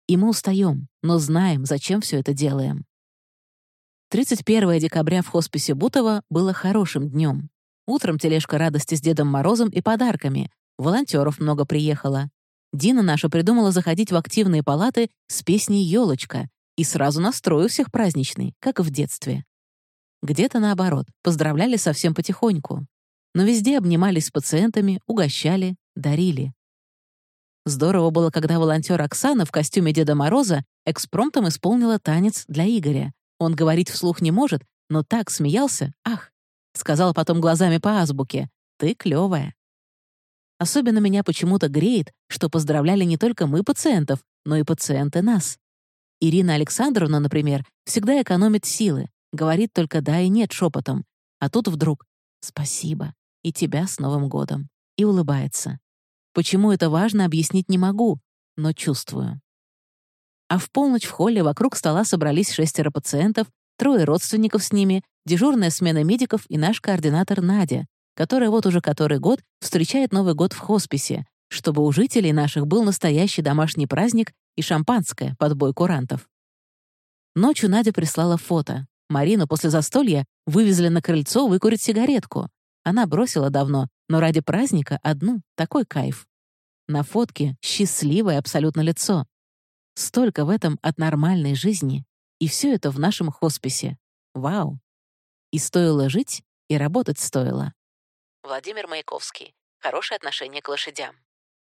И мы устаем, но знаем, зачем все это делаем. 31 декабря в хосписе Бутово было хорошим днем. Утром тележка радости с Дедом Морозом и подарками. Волонтеров много приехало. Дина наша придумала заходить в активные палаты с песней «Ёлочка» и сразу настрой у всех праздничный, как и в детстве. Где-то наоборот, поздравляли совсем потихоньку. Но везде обнимались с пациентами, угощали, дарили. Здорово было, когда волонтер Оксана в костюме Деда Мороза экспромтом исполнила танец для Игоря. Он говорить вслух не может, но так смеялся, ах! Сказала потом глазами по азбуке: «Ты клёвая». Особенно меня почему-то греет, что поздравляли не только мы пациентов, но и пациенты нас. Ирина Александровна, например, всегда экономит силы, говорит только «да» и «нет» шепотом, а тут вдруг «спасибо, и тебя с Новым годом», и улыбается. Почему это важно, объяснить не могу, но чувствую. А в полночь в холле вокруг стола собрались 6 пациентов, 3 родственников с ними, дежурная смена медиков и наш координатор Надя, которая вот уже который год встречает Новый год в хосписе, чтобы у жителей наших был настоящий домашний праздник и шампанское под бой курантов. Ночью Надя прислала фото. Марину после застолья вывезли на крыльцо выкурить сигаретку. Она бросила давно, но ради праздника одну, такой кайф. На фотке счастливое абсолютно лицо. Столько в этом от нормальной жизни. И все это в нашем хосписе. Вау! И стоило жить, и работать стоило. Владимир Маяковский. Хорошее отношение к лошадям.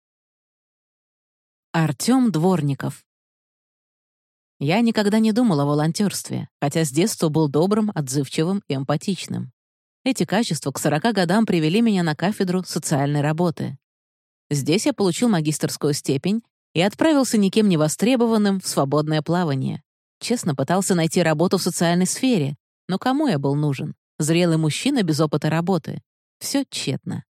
Артём Дворников. Я никогда не думал о волонтерстве, хотя с детства был добрым, отзывчивым и эмпатичным. Эти качества к 40 годам привели меня на кафедру социальной работы. Здесь я получил магистерскую степень и отправился никем не востребованным в свободное плавание. Честно пытался найти работу в социальной сфере, но кому я был нужен? Зрелый мужчина без опыта работы. Все тщетно.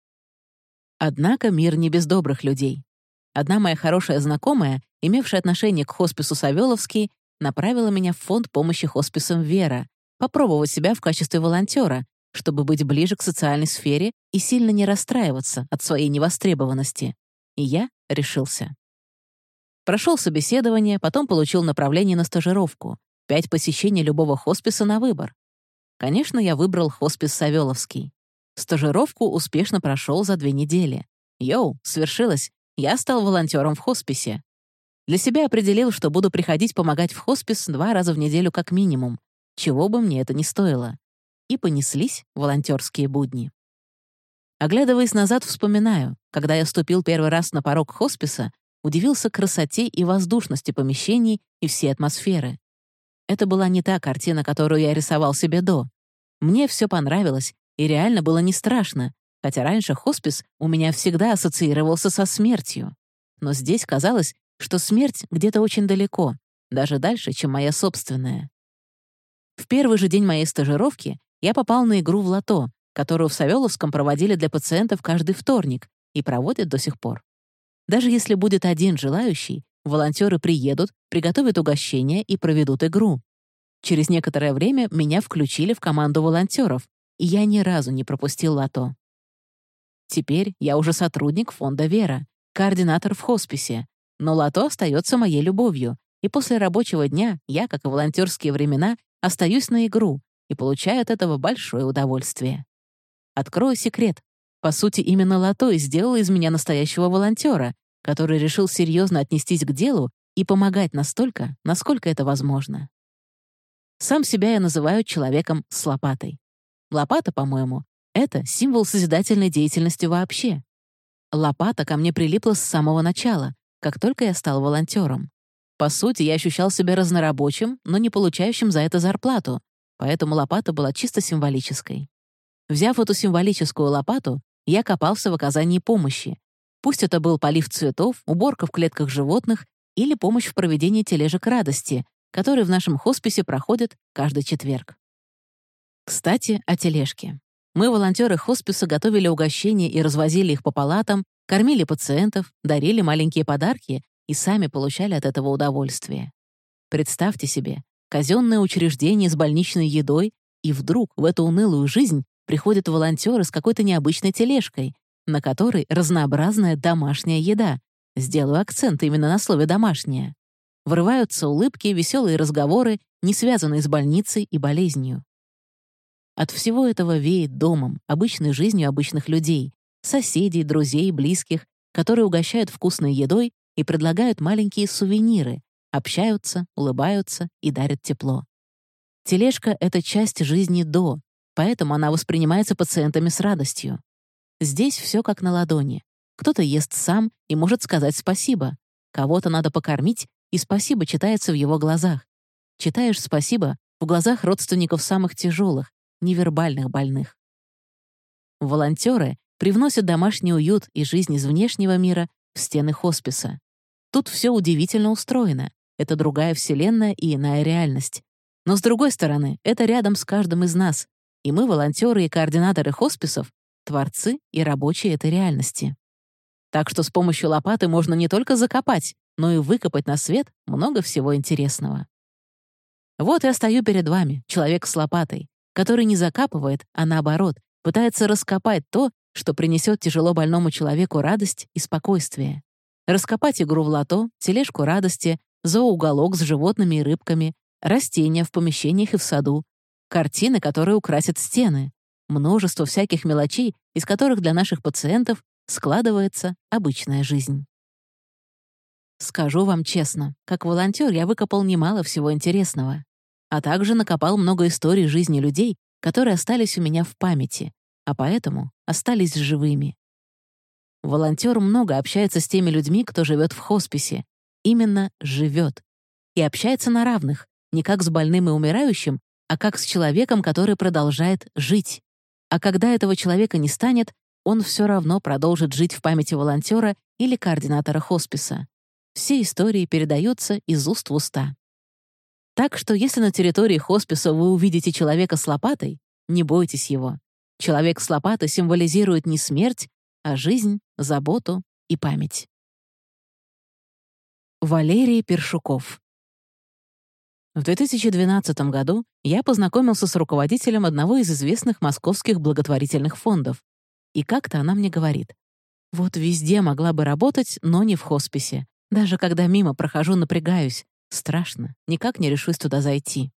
Однако мир не без добрых людей. Одна моя хорошая знакомая, имевшая отношение к хоспису Савеловский, направила меня в фонд помощи хосписам «Вера», попробовать себя в качестве волонтера, чтобы быть ближе к социальной сфере и сильно не расстраиваться от своей невостребованности. И я решился. Прошел собеседование, потом получил направление на стажировку. 5 посещений любого хосписа на выбор. Конечно, я выбрал хоспис Савеловский. Стажировку успешно прошел за 2 недели. Йоу, свершилось. Я стал волонтером в хосписе. Для себя определил, что буду приходить помогать в хоспис 2 раза в неделю как минимум, чего бы мне это ни стоило. И понеслись волонтерские будни. Оглядываясь назад, вспоминаю, когда я ступил первый раз на порог хосписа, удивился красоте и воздушности помещений и всей атмосферы. Это была не та картина, которую я рисовал себе до. Мне все понравилось, и реально было не страшно, хотя раньше хоспис у меня всегда ассоциировался со смертью. Но здесь казалось, что смерть где-то очень далеко, даже дальше, чем моя собственная. В первый же день моей стажировки я попал на игру в лото, которую в Савеловском проводили для пациентов каждый вторник и проводят до сих пор. Даже если будет один желающий, волонтеры приедут, приготовят угощение и проведут игру. Через некоторое время меня включили в команду волонтеров, и я ни разу не пропустил лото. Теперь я уже сотрудник фонда «Вера», координатор в хосписе, но лото остается моей любовью, и после рабочего дня я, как и волонтерские времена, остаюсь на игру и получаю от этого большое удовольствие. Открою секрет. По сути, именно лото и сделало из меня настоящего волонтера, который решил серьезно отнестись к делу и помогать настолько, насколько это возможно. Сам себя я называю человеком с лопатой. Лопата, по-моему, это символ созидательной деятельности вообще. Лопата ко мне прилипла с самого начала, как только я стал волонтером. По сути, я ощущал себя разнорабочим, но не получающим за это зарплату, поэтому лопата была чисто символической. Взяв эту символическую лопату, я копался в оказании помощи. Пусть это был полив цветов, уборка в клетках животных или помощь в проведении тележек радости, которые в нашем хосписе проходят каждый четверг. Кстати, о тележке. Мы, волонтеры хосписа, готовили угощения и развозили их по палатам, кормили пациентов, дарили маленькие подарки и сами получали от этого удовольствие. Представьте себе, казенное учреждение с больничной едой, и вдруг в эту унылую жизнь приходят волонтеры с какой-то необычной тележкой, на которой разнообразная домашняя еда. Сделаю акцент именно на слове «домашняя». Вырываются улыбки, веселые разговоры, не связанные с больницей и болезнью. От всего этого веет домом, обычной жизнью обычных людей, соседей, друзей, близких, которые угощают вкусной едой и предлагают маленькие сувениры, общаются, улыбаются и дарят тепло. Тележка — это часть жизни до, поэтому она воспринимается пациентами с радостью. Здесь все как на ладони. Кто-то ест сам и может сказать спасибо. Кого-то надо покормить, и спасибо читается в его глазах. Читаешь спасибо в глазах родственников самых тяжелых, невербальных больных. Волонтеры привносят домашний уют и жизнь из внешнего мира в стены хосписа. Тут все удивительно устроено. Это другая вселенная и иная реальность. Но, с другой стороны, это рядом с каждым из нас, и мы, волонтеры и координаторы хосписов, творцы и рабочие этой реальности. Так что с помощью лопаты можно не только закопать, но и выкопать на свет много всего интересного. Вот я стою перед вами, человек с лопатой, который не закапывает, а наоборот, пытается раскопать то, что принесет тяжело больному человеку радость и спокойствие. Раскопать игру в лото, тележку радости, зооуголок с животными и рыбками, растения в помещениях и в саду, картины, которые украсят стены, множество всяких мелочей, из которых для наших пациентов складывается обычная жизнь. Скажу вам честно, как волонтер я выкопал немало всего интересного, а также накопал много историй жизни людей, которые остались у меня в памяти, а поэтому остались живыми. Волонтер много общается с теми людьми, кто живет в хосписе, именно живет, и общается на равных, не как с больным и умирающим, а как с человеком, который продолжает жить. А когда этого человека не станет, он все равно продолжит жить в памяти волонтера или координатора хосписа. Все истории передаются из уст в уста. Так что если на территории хосписа вы увидите человека с лопатой, не бойтесь его. Человек с лопатой символизирует не смерть, а жизнь, заботу и память. Валерий Першуков. В 2012 году я познакомился с руководителем одного из известных московских благотворительных фондов. И как-то она мне говорит: «Вот везде могла бы работать, но не в хосписе. Даже когда мимо прохожу, напрягаюсь. Страшно, никак не решусь туда зайти».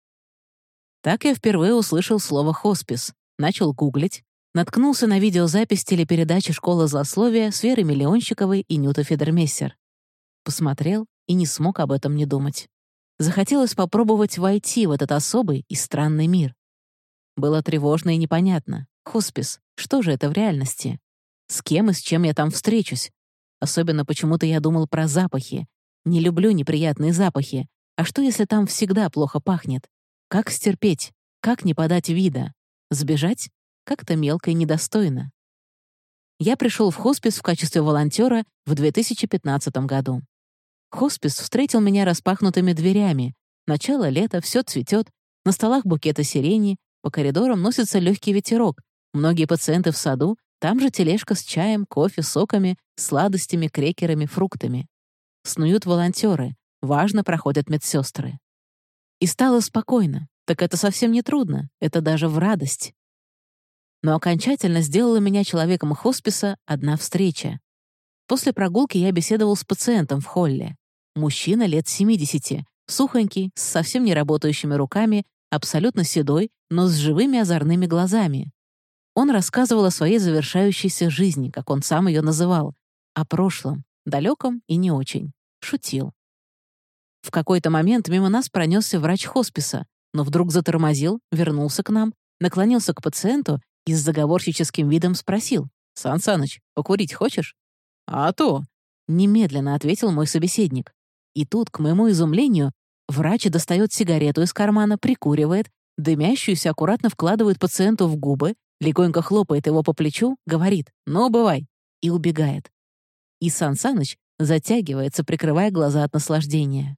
Так я впервые услышал слово «хоспис», начал гуглить, наткнулся на видеозапись телепередачи «Школа злословия» с Верой Миллионщиковой и Нюта Федермессер. Посмотрел и не смог об этом не думать. Захотелось попробовать войти в этот особый и странный мир. Было тревожно и непонятно. Хоспис, что же это в реальности? С кем и с чем я там встречусь? Особенно почему-то я думал про запахи. Не люблю неприятные запахи. А что, если там всегда плохо пахнет? Как стерпеть? Как не подать вида? Сбежать? Как-то мелко и недостойно. Я пришел в хоспис в качестве волонтера в 2015 году. Хоспис встретил меня распахнутыми дверями. Начало лета, все цветет, на столах букеты сирени, по коридорам носится легкий ветерок, многие пациенты в саду, там же тележка с чаем, кофе, соками, сладостями, крекерами, фруктами. Снуют волонтеры, важно проходят медсестры. И стало спокойно. Так это совсем не трудно, это даже в радость. Но окончательно сделала меня человеком хосписа одна встреча. После прогулки я беседовал с пациентом в холле. Мужчина лет 70, сухонький, с совсем не работающими руками, абсолютно седой, но с живыми озорными глазами. Он рассказывал о своей завершающейся жизни, как он сам ее называл, о прошлом, далеком и не очень. Шутил. В какой-то момент мимо нас пронесся врач хосписа, но вдруг затормозил, вернулся к нам, наклонился к пациенту и с заговорщическим видом спросил: «Сан Саныч, покурить хочешь?» «А то!» — немедленно ответил мой собеседник. И тут, к моему изумлению, врач достает сигарету из кармана, прикуривает, дымящуюся аккуратно вкладывает пациенту в губы, легонько хлопает его по плечу, говорит: «Ну, бывай!» и убегает. И Сан Саныч затягивается, прикрывая глаза от наслаждения.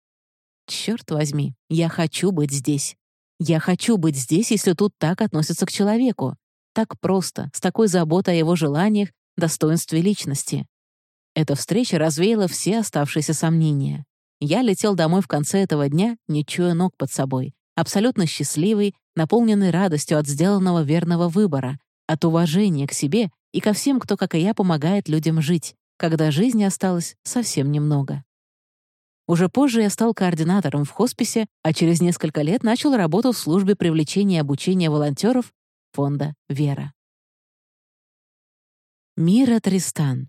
Черт возьми, я хочу быть здесь. Я хочу быть здесь, если тут так относятся к человеку. Так просто, с такой заботой о его желаниях, достоинстве личности. Эта встреча развеяла все оставшиеся сомнения. Я летел домой в конце этого дня, не чуя ног под собой, абсолютно счастливый, наполненный радостью от сделанного верного выбора, от уважения к себе и ко всем, кто, как и я, помогает людям жить, когда жизни осталось совсем немного. Уже позже я стал координатором в хосписе, а через несколько лет начал работу в службе привлечения и обучения волонтеров фонда «Вера». Мира Тристан.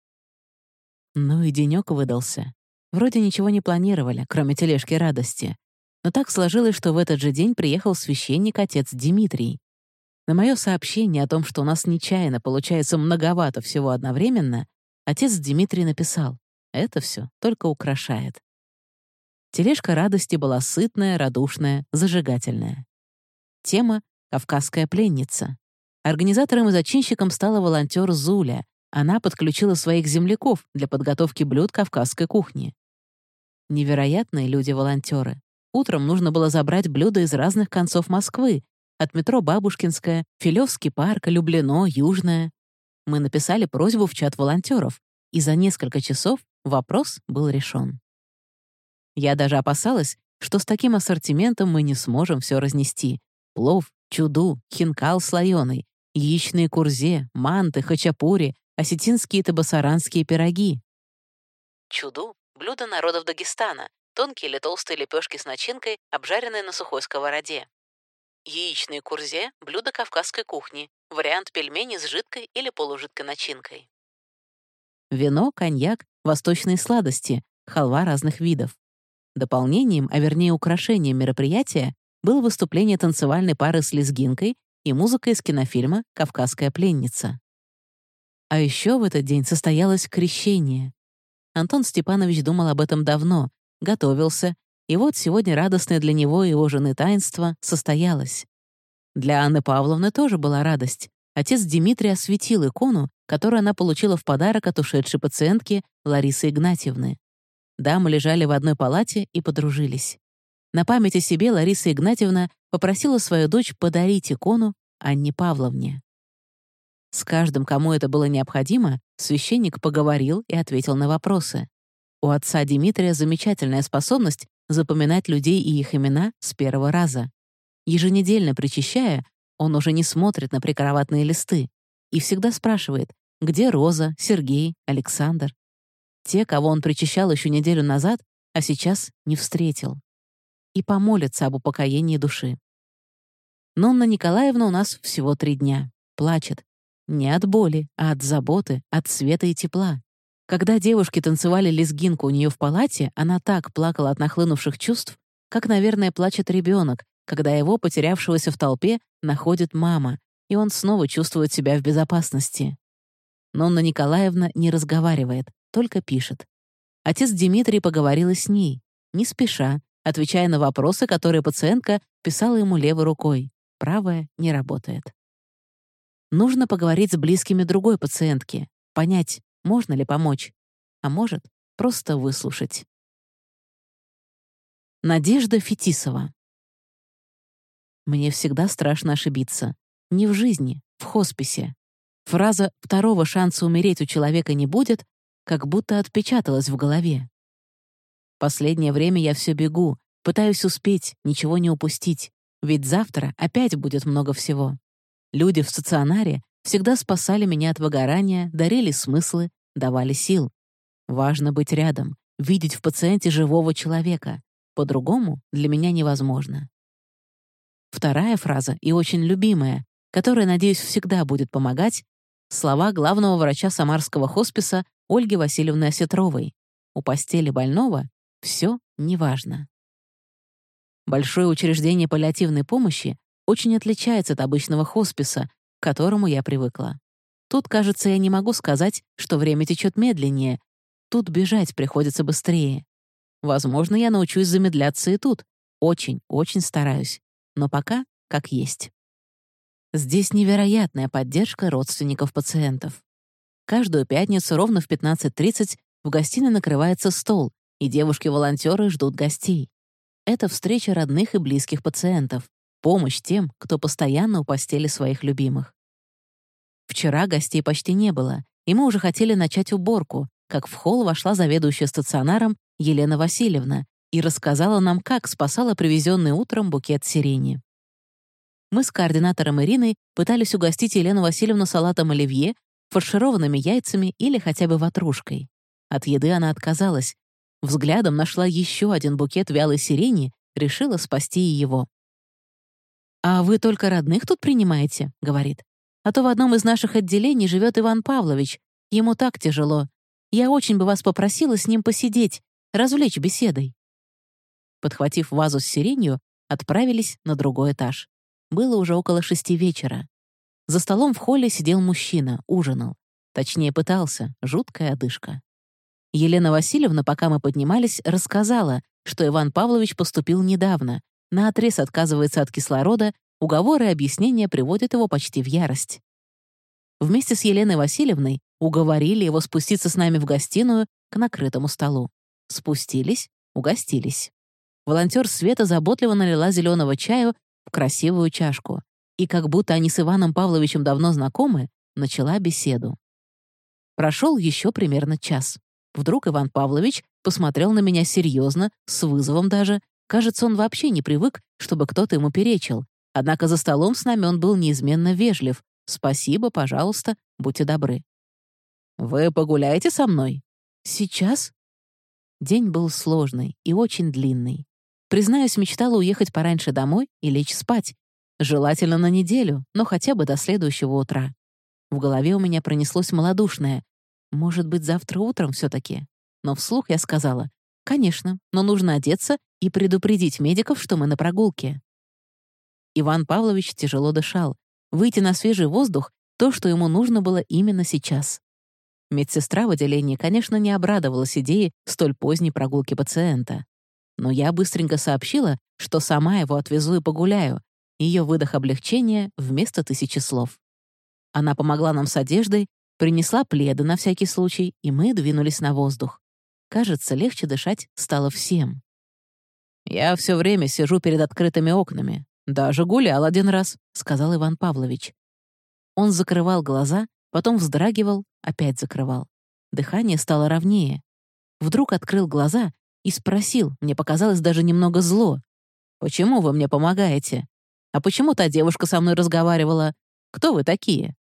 Ну и денёк выдался. Вроде ничего не планировали, кроме тележки радости. Но так сложилось, что в этот же день приехал священник отец Дмитрий. На мое сообщение о том, что у нас нечаянно получается многовато всего одновременно, отец Дмитрий написал: «Это все только украшает». Тележка радости была сытная, радушная, зажигательная. Тема — «Кавказская пленница». Организатором и зачинщиком стала волонтер Зуля. Она подключила своих земляков для подготовки блюд кавказской кухни. Невероятные люди-волонтеры. Утром нужно было забрать блюда из разных концов Москвы, от метро Бабушкинская, Филевский парк, Люблино, Южная. Мы написали просьбу в чат волонтеров, и за несколько часов вопрос был решен. Я даже опасалась, что с таким ассортиментом мы не сможем все разнести. Плов, чуду, хинкал слоёный, яичные курзе, манты, хачапури, осетинские и табасаранские пироги. Чуду — блюдо народов Дагестана, тонкие или толстые лепешки с начинкой, обжаренные на сухой сковороде. Яичные курзе — блюдо кавказской кухни, вариант пельменей с жидкой или полужидкой начинкой. Вино, коньяк, восточные сладости, халва разных видов. Дополнением, а вернее украшением мероприятия, было выступление танцевальной пары с лезгинкой и музыка из кинофильма «Кавказская пленница». А еще в этот день состоялось крещение. Антон Степанович думал об этом давно, готовился, и вот сегодня радостное для него и его жены таинство состоялось. Для Анны Павловны тоже была радость. Отец Дмитрий осветил икону, которую она получила в подарок от ушедшей пациентки Ларисы Игнатьевны. Дамы лежали в одной палате и подружились. На память о себе Лариса Игнатьевна попросила свою дочь подарить икону Анне Павловне. С каждым, кому это было необходимо, священник поговорил и ответил на вопросы. У отца Дмитрия замечательная способность запоминать людей и их имена с первого раза. Еженедельно причащая, он уже не смотрит на прикроватные листы и всегда спрашивает, где Роза, Сергей, Александр. Те, кого он причащал еще неделю назад, а сейчас не встретил. И помолится об упокоении души. Нонна Николаевна у нас всего 3 дня. Плачет. Не от боли, а от заботы, от света и тепла. Когда девушки танцевали лезгинку у нее в палате, она так плакала от нахлынувших чувств, как, наверное, плачет ребенок, когда его, потерявшегося в толпе, находит мама, и он снова чувствует себя в безопасности. Нонна Николаевна не разговаривает, только пишет. Отец Дмитрий поговорил и с ней, не спеша, отвечая на вопросы, которые пациентка писала ему левой рукой. Правая не работает. Нужно поговорить с близкими другой пациентки, понять, можно ли помочь, а может, просто выслушать. Надежда Фетисова. Мне всегда страшно ошибиться. Не в жизни, в хосписе. Фраза «второго шанса умереть у человека не будет» как будто отпечаталась в голове. Последнее время я все бегу, пытаюсь успеть, ничего не упустить, ведь завтра опять будет много всего. Люди в стационаре всегда спасали меня от выгорания, дарили смыслы, давали сил. Важно быть рядом, видеть в пациенте живого человека. По-другому для меня невозможно. Вторая фраза, и очень любимая, которая, надеюсь, всегда будет помогать, слова главного врача Самарского хосписа Ольги Васильевны Осетровой. У постели больного все неважно. Большое учреждение паллиативной помощи очень отличается от обычного хосписа, к которому я привыкла. Тут, кажется, я не могу сказать, что время течет медленнее. Тут бежать приходится быстрее. Возможно, я научусь замедляться и тут. Очень, очень стараюсь. Но пока как есть. Здесь невероятная поддержка родственников пациентов. Каждую пятницу ровно в 15:30 в гостиной накрывается стол, и девушки-волонтеры ждут гостей. Это встреча родных и близких пациентов, помощь тем, кто постоянно у постели своих любимых. Вчера гостей почти не было, и мы уже хотели начать уборку, как в холл вошла заведующая стационаром Елена Васильевна и рассказала нам, как спасала привезенный утром букет сирени. Мы с координатором Ириной пытались угостить Елену Васильевну салатом оливье, фаршированными яйцами или хотя бы ватрушкой. От еды она отказалась. Взглядом нашла еще один букет вялой сирени, решила спасти и его. «А вы только родных тут принимаете?» — говорит. «А то в одном из наших отделений живет Иван Павлович. Ему так тяжело. Я очень бы вас попросила с ним посидеть, развлечь беседой». Подхватив вазу с сиренью, отправились на другой этаж. Было уже около 6 вечера. За столом в холле сидел мужчина, ужинал. Точнее, пытался, жуткая одышка. Елена Васильевна, пока мы поднимались, рассказала, что Иван Павлович поступил недавно, наотрез отказывается от кислорода, уговоры и объяснения приводят его почти в ярость. Вместе с Еленой Васильевной уговорили его спуститься с нами в гостиную к накрытому столу. Спустились, угостились. Волонтер Света заботливо налила зеленого чаю в красивую чашку и, как будто они с Иваном Павловичем давно знакомы, начала беседу. Прошел еще примерно час. Вдруг Иван Павлович посмотрел на меня серьезно, с вызовом даже. Кажется, он вообще не привык, чтобы кто-то ему перечил. Однако за столом с нами он был неизменно вежлив. «Спасибо, пожалуйста, будьте добры». «Вы погуляете со мной?» «Сейчас?» День был сложный и очень длинный. Признаюсь, мечтала уехать пораньше домой и лечь спать. Желательно на неделю, но хотя бы до следующего утра. В голове у меня пронеслось малодушное. Может быть, завтра утром все-таки? Но вслух я сказала: «Конечно, но нужно одеться и предупредить медиков, что мы на прогулке». Иван Павлович тяжело дышал. Выйти на свежий воздух — то, что ему нужно было именно сейчас. Медсестра в отделении, конечно, не обрадовалась идее столь поздней прогулки пациента. Но я быстренько сообщила, что сама его отвезу и погуляю. Ее выдох облегчения вместо 1000 слов. Она помогла нам с одеждой, принесла пледы на всякий случай, и мы двинулись на воздух. Кажется, легче дышать стало всем. «Я все время сижу перед открытыми окнами. Даже гулял один раз», — сказал Иван Павлович. Он закрывал глаза, потом вздрагивал, опять закрывал. Дыхание стало ровнее. Вдруг открыл глаза и спросил, мне показалось даже немного зло: «Почему вы мне помогаете? А почему та девушка со мной разговаривала? Кто вы такие?»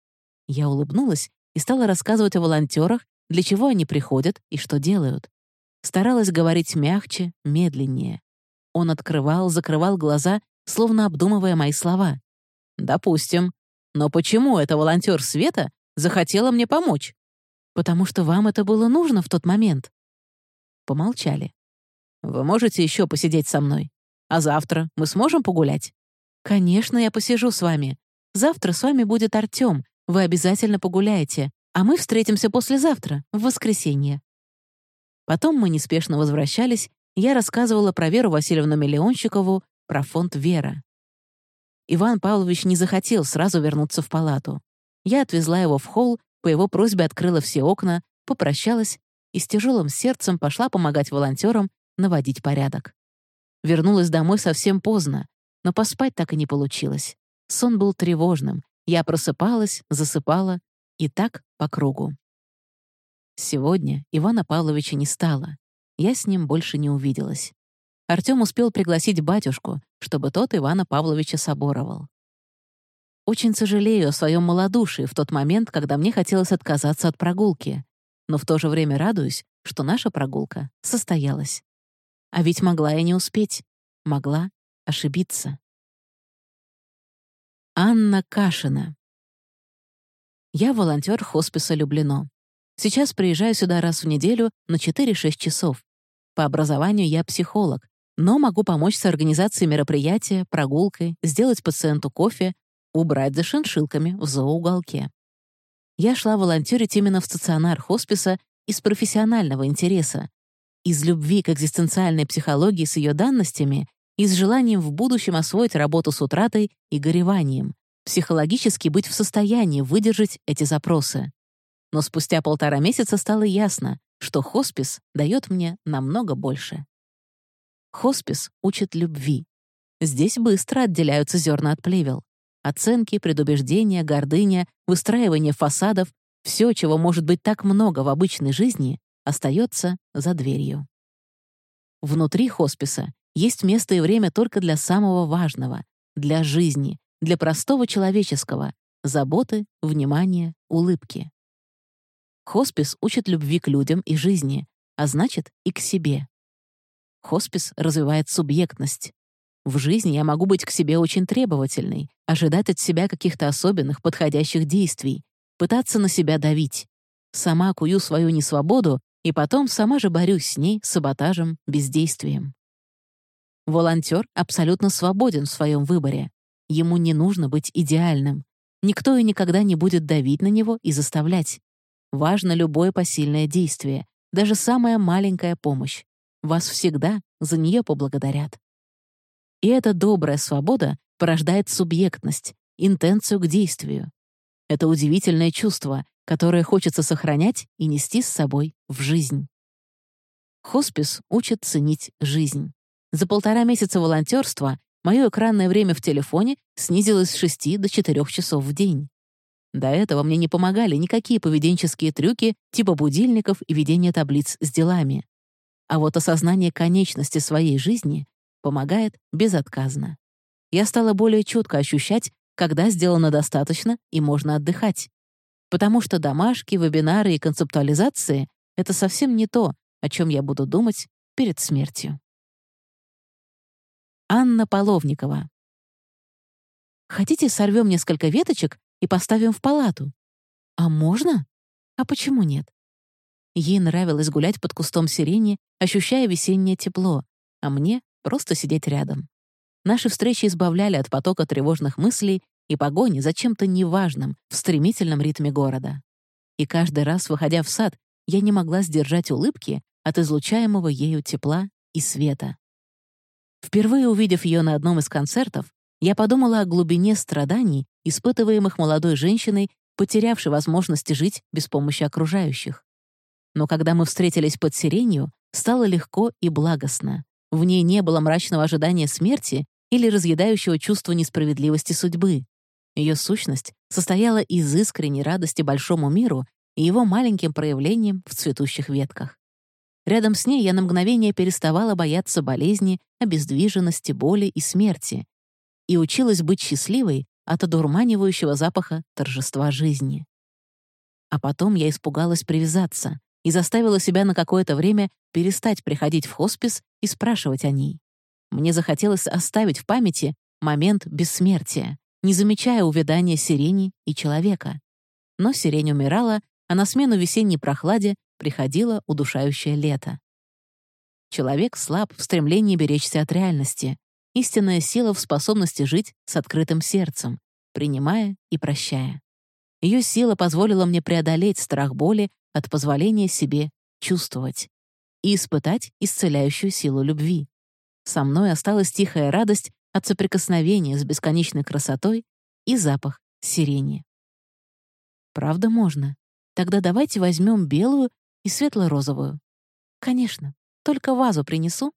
Я улыбнулась и стала рассказывать о волонтерах, для чего они приходят и что делают. Старалась говорить мягче, медленнее. Он открывал, закрывал глаза, словно обдумывая мои слова. «Допустим. Но почему эта волонтер Света захотела мне помочь?» «Потому что вам это было нужно в тот момент». Помолчали. «Вы можете еще посидеть со мной? А завтра мы сможем погулять?» «Конечно, я посижу с вами. Завтра с вами будет Артём. Вы обязательно погуляете, а мы встретимся послезавтра, в воскресенье». Потом мы неспешно возвращались, и я рассказывала про Веру Васильевну Миллионщикову, про фонд «Вера». Иван Павлович не захотел сразу вернуться в палату. Я отвезла его в холл, по его просьбе открыла все окна, попрощалась и с тяжелым сердцем пошла помогать волонтерам наводить порядок. Вернулась домой совсем поздно, но поспать так и не получилось. Сон был тревожным. Я просыпалась, засыпала, и так по кругу. Сегодня Ивана Павловича не стало. Я с ним больше не увиделась. Артём успел пригласить батюшку, чтобы тот Ивана Павловича соборовал. Очень сожалею о своем малодушии в тот момент, когда мне хотелось отказаться от прогулки, но в то же время радуюсь, что наша прогулка состоялась. А ведь могла я не успеть, могла ошибиться. Анна Кашина. Я волонтер хосписа «Люблено». Сейчас приезжаю сюда раз в неделю на 4-6 часов. По образованию я психолог, но могу помочь с организацией мероприятия, прогулкой, сделать пациенту кофе, убрать за шиншилками в зооуголке. Я шла волонтерить именно в стационар хосписа из профессионального интереса, из любви к экзистенциальной психологии с ее данностями и с желанием в будущем освоить работу с утратой и гореванием, психологически быть в состоянии выдержать эти запросы. Но спустя 1,5 месяца стало ясно, что хоспис дает мне намного больше. Хоспис учит любви. Здесь быстро отделяются зерна от плевел. Оценки, предубеждения, гордыня, выстраивание фасадов — все, чего может быть так много в обычной жизни, остается за дверью. Внутри хосписа есть место и время только для самого важного, для жизни, для простого человеческого, заботы, внимания, улыбки. Хоспис учит любви к людям и жизни, а значит и к себе. Хоспис развивает субъектность. В жизни я могу быть к себе очень требовательной, ожидать от себя каких-то особенных, подходящих действий, пытаться на себя давить. Сама кую свою несвободу и потом сама же борюсь с ней саботажем, бездействием. Волонтер абсолютно свободен в своем выборе. Ему не нужно быть идеальным. Никто и никогда не будет давить на него и заставлять. Важно любое посильное действие, даже самая маленькая помощь. Вас всегда за нее поблагодарят. И эта добрая свобода порождает субъектность, интенцию к действию. Это удивительное чувство, которое хочется сохранять и нести с собой в жизнь. Хоспис учит ценить жизнь. За 1,5 месяца волонтерства мое экранное время в телефоне снизилось с 6 до 4 часов в день. До этого мне не помогали никакие поведенческие трюки типа будильников и ведения таблиц с делами. А вот осознание конечности своей жизни помогает безотказно. Я стала более четко ощущать, когда сделано достаточно и можно отдыхать. Потому что домашки, вебинары и концептуализации — это совсем не то, о чем я буду думать перед смертью. Анна Половникова. Хотите, сорвем несколько веточек и поставим в палату? А можно? А почему нет? Ей нравилось гулять под кустом сирени, ощущая весеннее тепло, а мне — просто сидеть рядом. Наши встречи избавляли от потока тревожных мыслей и погони за чем-то неважным в стремительном ритме города. И каждый раз, выходя в сад, я не могла сдержать улыбки от излучаемого ею тепла и света. Впервые увидев ее на одном из концертов, я подумала о глубине страданий, испытываемых молодой женщиной, потерявшей возможности жить без помощи окружающих. Но когда мы встретились под сиренью, стало легко и благостно. В ней не было мрачного ожидания смерти или разъедающего чувства несправедливости судьбы. Ее сущность состояла из искренней радости большому миру и его маленьким проявлением в цветущих ветках. Рядом с ней я на мгновение переставала бояться болезни, обездвиженности, боли и смерти и училась быть счастливой от одурманивающего запаха торжества жизни. А потом я испугалась привязаться и заставила себя на какое-то время перестать приходить в хоспис и спрашивать о ней. Мне захотелось оставить в памяти момент бессмертия, не замечая увядания сирени и человека. Но сирень умирала, а на смену весенней прохладе приходило удушающее лето. Человек слаб в стремлении беречься от реальности. Истинная сила в способности жить с открытым сердцем, принимая и прощая. Ее сила позволила мне преодолеть страх боли от позволения себе чувствовать и испытать исцеляющую силу любви. Со мной осталась тихая радость от соприкосновения с бесконечной красотой и запах сирени. Правда, можно. Тогда давайте возьмем белую и светло-розовую. Конечно, только вазу принесу.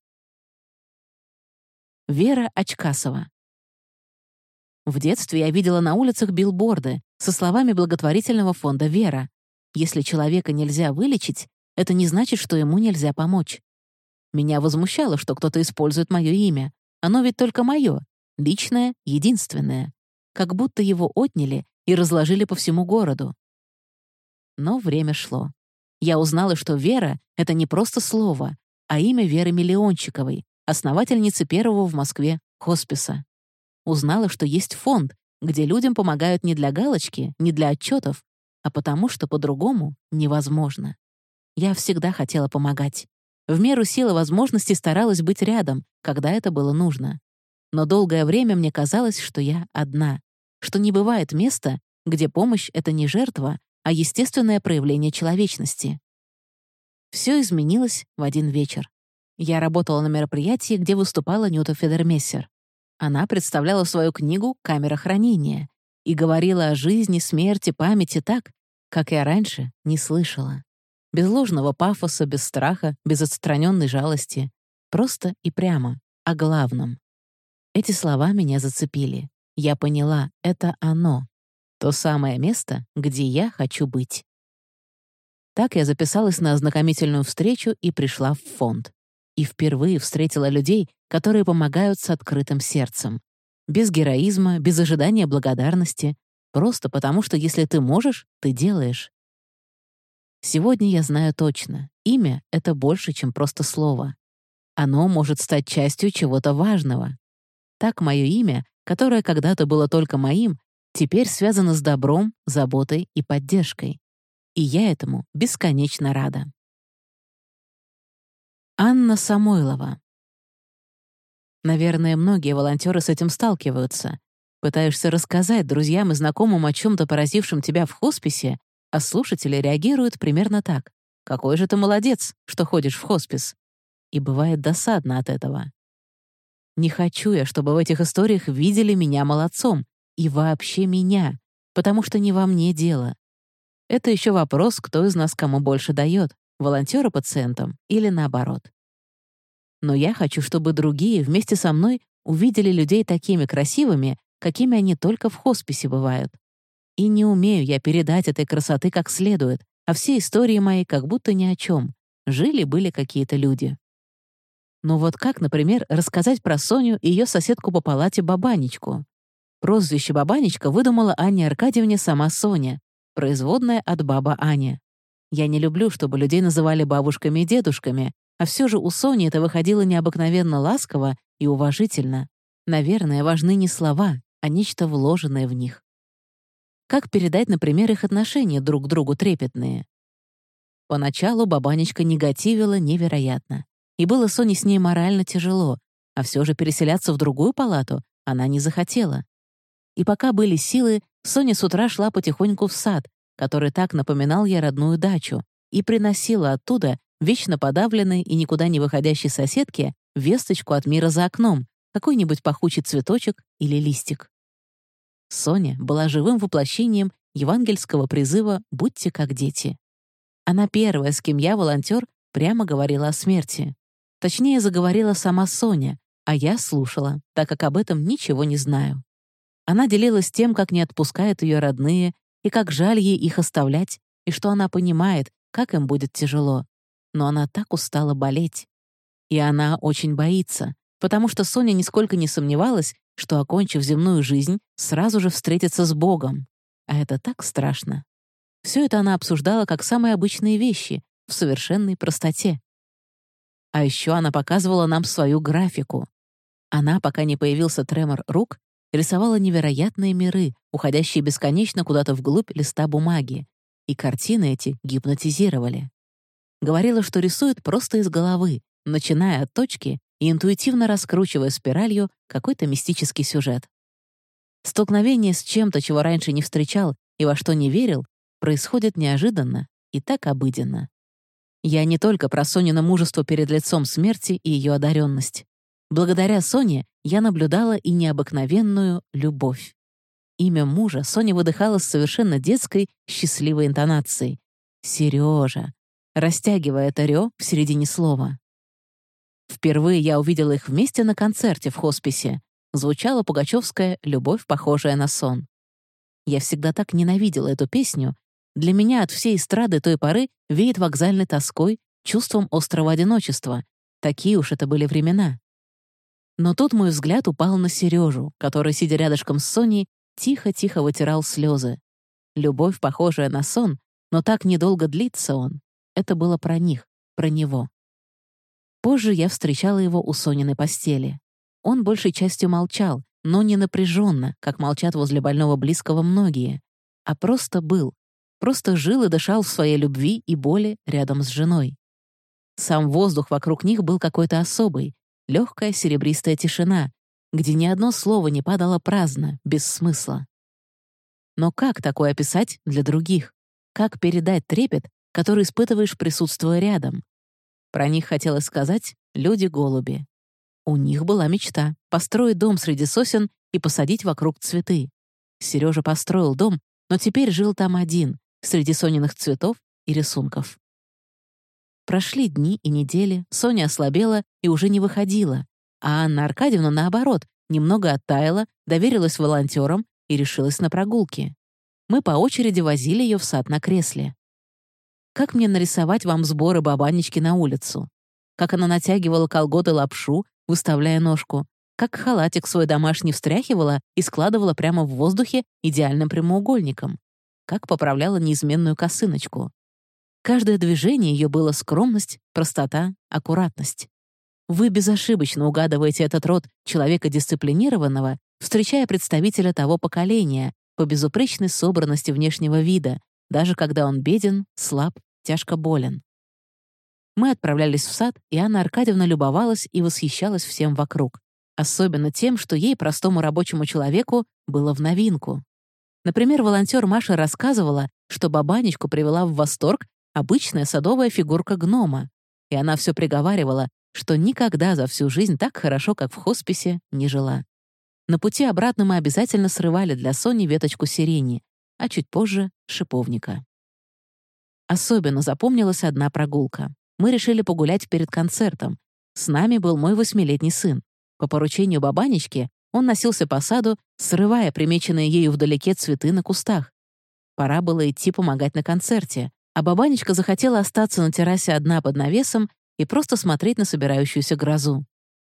Вера Очкасова. В детстве я видела на улицах билборды со словами благотворительного фонда «Вера». Если человека нельзя вылечить, это не значит, что ему нельзя помочь. Меня возмущало, что кто-то использует мое имя. Оно ведь только мое, личное, единственное. Как будто его отняли и разложили по всему городу. Но время шло. Я узнала, что «Вера» — это не просто слово, а имя Веры Миллиончиковой, основательницы первого в Москве хосписа. Узнала, что есть фонд, где людям помогают не для галочки, не для отчетов, а потому что по-другому невозможно. Я всегда хотела помогать. В меру сил и возможностей старалась быть рядом, когда это было нужно. Но долгое время мне казалось, что я одна, что не бывает места, где помощь — это не жертва, а естественное проявление человечности. Все изменилось в один вечер. Я работала на мероприятии, где выступала Нюта Федермессер. Она представляла свою книгу «Камера хранения» и говорила о жизни, смерти, памяти так, как я раньше не слышала. Без ложного пафоса, без страха, без отстраненной жалости. Просто и прямо, о главном. Эти слова меня зацепили. Я поняла, это оно. То самое место, где я хочу быть. Так я записалась на ознакомительную встречу и пришла в фонд. И впервые встретила людей, которые помогают с открытым сердцем. Без героизма, без ожидания благодарности. Просто потому, что если ты можешь, ты делаешь. Сегодня я знаю точно, имя — это больше, чем просто слово. Оно может стать частью чего-то важного. Так мое имя, которое когда-то было только моим, теперь связано с добром, заботой и поддержкой. И я этому бесконечно рада. Анна Самойлова. Наверное, многие волонтеры с этим сталкиваются. Пытаешься рассказать друзьям и знакомым о чем-то поразившем тебя в хосписе, а слушатели реагируют примерно так. «Какой же ты молодец, что ходишь в хоспис!» И бывает досадно от этого. Не хочу я, чтобы в этих историях видели меня молодцом. И вообще меня. Потому что не во мне дело. Это еще вопрос, кто из нас кому больше дает. Волонтеры пациентам или наоборот. Но я хочу, чтобы другие вместе со мной увидели людей такими красивыми, какими они только в хосписе бывают. И не умею я передать этой красоты как следует, а все истории мои как будто ни о чем. Жили-были какие-то люди. Ну вот как, например, рассказать про Соню и ее соседку по палате Бабанечку? Прозвище Бабанечка выдумала Анне Аркадьевне сама Соня, производная от баба Аня. Я не люблю, чтобы людей называли бабушками и дедушками, а все же у Сони это выходило необыкновенно ласково и уважительно. Наверное, важны не слова, а нечто вложенное в них. Как передать, например, их отношения друг к другу трепетные? Поначалу Бабанечка негативила невероятно. И было Соне с ней морально тяжело, а все же переселяться в другую палату она не захотела. И пока были силы, Соня с утра шла потихоньку в сад, который так напоминал ей родную дачу, и приносила оттуда вечно подавленной и никуда не выходящей соседке весточку от мира за окном, какой-нибудь пахучий цветочек или листик. Соня была живым воплощением евангельского призыва «Будьте как дети». Она первая, с кем я, волонтер, прямо говорила о смерти. Точнее, заговорила сама Соня, а я слушала, так как об этом ничего не знаю. Она делилась тем, как не отпускают ее родные, и как жаль ей их оставлять, и что она понимает, как им будет тяжело. Но она так устала болеть. И она очень боится, потому что Соня нисколько не сомневалась, что, окончив земную жизнь, сразу же встретится с Богом. А это так страшно. Все это она обсуждала как самые обычные вещи, в совершенной простоте. А еще она показывала нам свою графику. Она, пока не появился тремор рук, рисовала невероятные миры, уходящие бесконечно куда-то вглубь листа бумаги, и картины эти гипнотизировали. Говорила, что рисует просто из головы, начиная от точки и интуитивно раскручивая спиралью какой-то мистический сюжет. Столкновение с чем-то, чего раньше не встречал и во что не верил, происходит неожиданно и так обыденно. Я не только про Сонино мужество перед лицом смерти и ее одаренность. Благодаря Соне я наблюдала и необыкновенную любовь. Имя мужа Соня выдыхала с совершенно детской, счастливой интонацией. «Сережа», растягивая это «рё» в середине слова. Впервые я увидела их вместе на концерте в хосписе. Звучала пугачевская «Любовь, похожая на сон». Я всегда так ненавидела эту песню. Для меня от всей эстрады той поры веет вокзальной тоской, чувством острого одиночества. Такие уж это были времена. Но тут мой взгляд упал на Сережу, который, сидя рядышком с Соней, тихо-тихо вытирал слезы. Любовь, похожая на сон, но так недолго длится он. Это было про них, про него. Позже я встречала его у Сониной постели. Он большей частью молчал, но не напряженно, как молчат возле больного близкого многие, а просто был, просто жил и дышал в своей любви и боли рядом с женой. Сам воздух вокруг них был какой-то особый, легкая серебристая тишина, где ни одно слово не падало праздно, без смысла. Но как такое описать для других? Как передать трепет, который испытываешь, присутствуя рядом? Про них хотелось сказать «люди-голуби». У них была мечта — построить дом среди сосен и посадить вокруг цветы. Сережа построил дом, но теперь жил там один, среди Сониных цветов и рисунков. Прошли дни и недели, Соня ослабела и уже не выходила, а Анна Аркадьевна, наоборот, немного оттаяла, доверилась волонтерам и решилась на прогулки. Мы по очереди возили ее в сад на кресле. Как мне нарисовать вам сборы Бабанечки на улицу? Как она натягивала колготы-лапшу, выставляя ножку? Как халатик свой домашний встряхивала и складывала прямо в воздухе идеальным прямоугольником? Как поправляла неизменную косыночку? Каждое движение ее было скромность, простота, аккуратность. Вы безошибочно угадываете этот род человека дисциплинированного, встречая представителя того поколения по безупречной собранности внешнего вида, даже когда он беден, слаб, тяжко болен. Мы отправлялись в сад, и Анна Аркадьевна любовалась и восхищалась всем вокруг. Особенно тем, что ей, простому рабочему человеку, было в новинку. Например, волонтер Маша рассказывала, что бабанечку привела в восторг обычная садовая фигурка гнома, и она все приговаривала, что никогда за всю жизнь так хорошо, как в хосписе, не жила. На пути обратно мы обязательно срывали для Сони веточку сирени, а чуть позже — шиповника. Особенно запомнилась одна прогулка. Мы решили погулять перед концертом. С нами был мой 8-летний сын. По поручению бабанечки он носился по саду, срывая примеченные ею вдалеке цветы на кустах. Пора было идти помогать на концерте, а бабанечка захотела остаться на террасе одна под навесом и просто смотреть на собирающуюся грозу.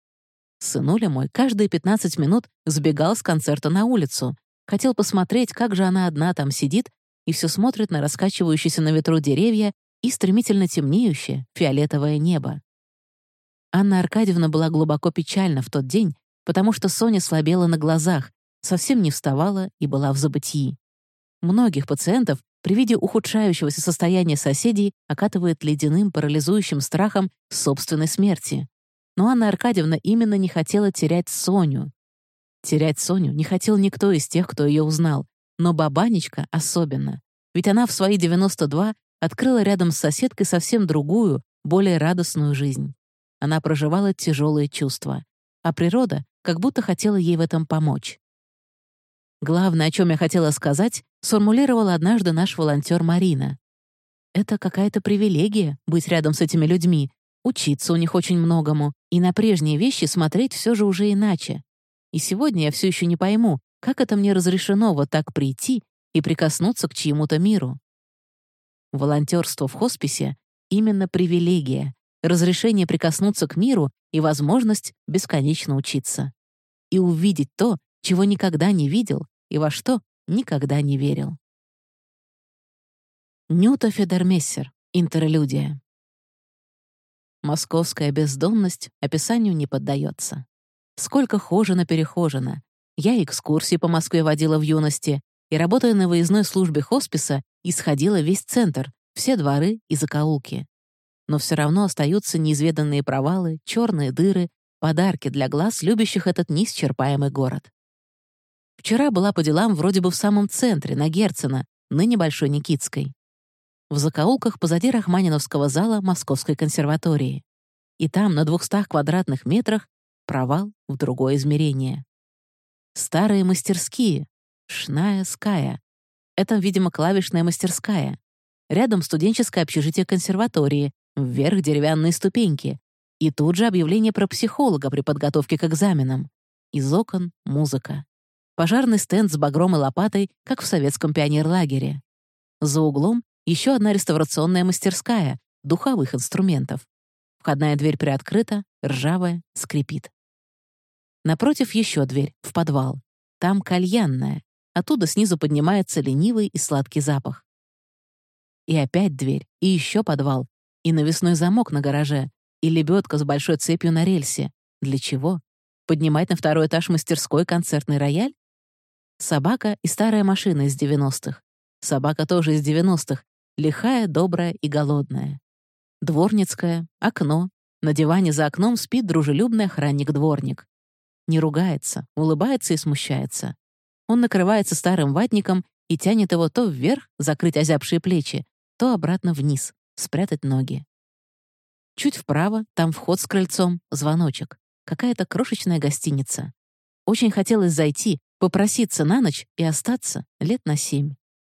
Сынуля мой каждые 15 минут сбегал с концерта на улицу, хотел посмотреть, как же она одна там сидит и все смотрит на раскачивающиеся на ветру деревья и стремительно темнеющее фиолетовое небо. Анна Аркадьевна была глубоко печальна в тот день, потому что Соня слабела на глазах, совсем не вставала и была в забытии. Многих пациентов при виде ухудшающегося состояния соседей окатывает ледяным парализующим страхом собственной смерти. Но Анна Аркадьевна именно не хотела терять Соню. Терять Соню не хотел никто из тех, кто ее узнал, но бабанечка особенно. Ведь она в свои 92 открыла рядом с соседкой совсем другую, более радостную жизнь. Она проживала тяжелые чувства, а природа как будто хотела ей в этом помочь. Главное, о чем я хотела сказать, сформулировала однажды наш волонтер Марина. Это какая-то привилегия — быть рядом с этими людьми, учиться у них очень многому и на прежние вещи смотреть все же уже иначе. И сегодня я все еще не пойму, как это мне разрешено вот так прийти и прикоснуться к чьему-то миру. Волонтерство в хосписе — именно привилегия, разрешение прикоснуться к миру и возможность бесконечно учиться. И увидеть то, чего никогда не видел и во что никогда не верил. Нюта Федермессер. Интерлюдия. Московская бездомность описанию не поддается. Сколько хожено-перехожено. Я экскурсии по Москве водила в юности и, работая на выездной службе хосписа, исходила весь центр, все дворы и закоулки. Но все равно остаются неизведанные провалы, черные дыры, подарки для глаз, любящих этот неисчерпаемый город. Вчера была по делам вроде бы в самом центре, на Герцена, ныне Большой Никитской. В закоулках позади Рахманиновского зала Московской консерватории. И там, на 200 квадратных метрах, провал в другое измерение. Старые мастерские. Шная Ская. Это, видимо, клавишная мастерская. Рядом студенческое общежитие консерватории, вверх деревянные ступеньки. И тут же объявление про психолога при подготовке к экзаменам. Из окон — музыка. Пожарный стенд с багром и лопатой, как в советском пионерлагере. За углом еще одна реставрационная мастерская, духовых инструментов. Входная дверь приоткрыта, ржавая, скрипит. Напротив еще дверь, в подвал. Там кальянная. Оттуда снизу поднимается ленивый и сладкий запах. И опять дверь, и еще подвал, и навесной замок на гараже, и лебедка с большой цепью на рельсе. Для чего? Поднимать на второй этаж мастерской концертный рояль? Собака и старая машина из 90-х. Собака тоже из 90-х, лихая, добрая и голодная. Дворницкая, окно. На диване за окном спит дружелюбный охранник-дворник. Не ругается, улыбается и смущается. Он накрывается старым ватником и тянет его то вверх, закрыть озябшие плечи, то обратно вниз, спрятать ноги. Чуть вправо, там вход с крыльцом, звоночек. Какая-то крошечная гостиница. Очень хотелось зайти, попроситься на ночь и остаться лет на 7.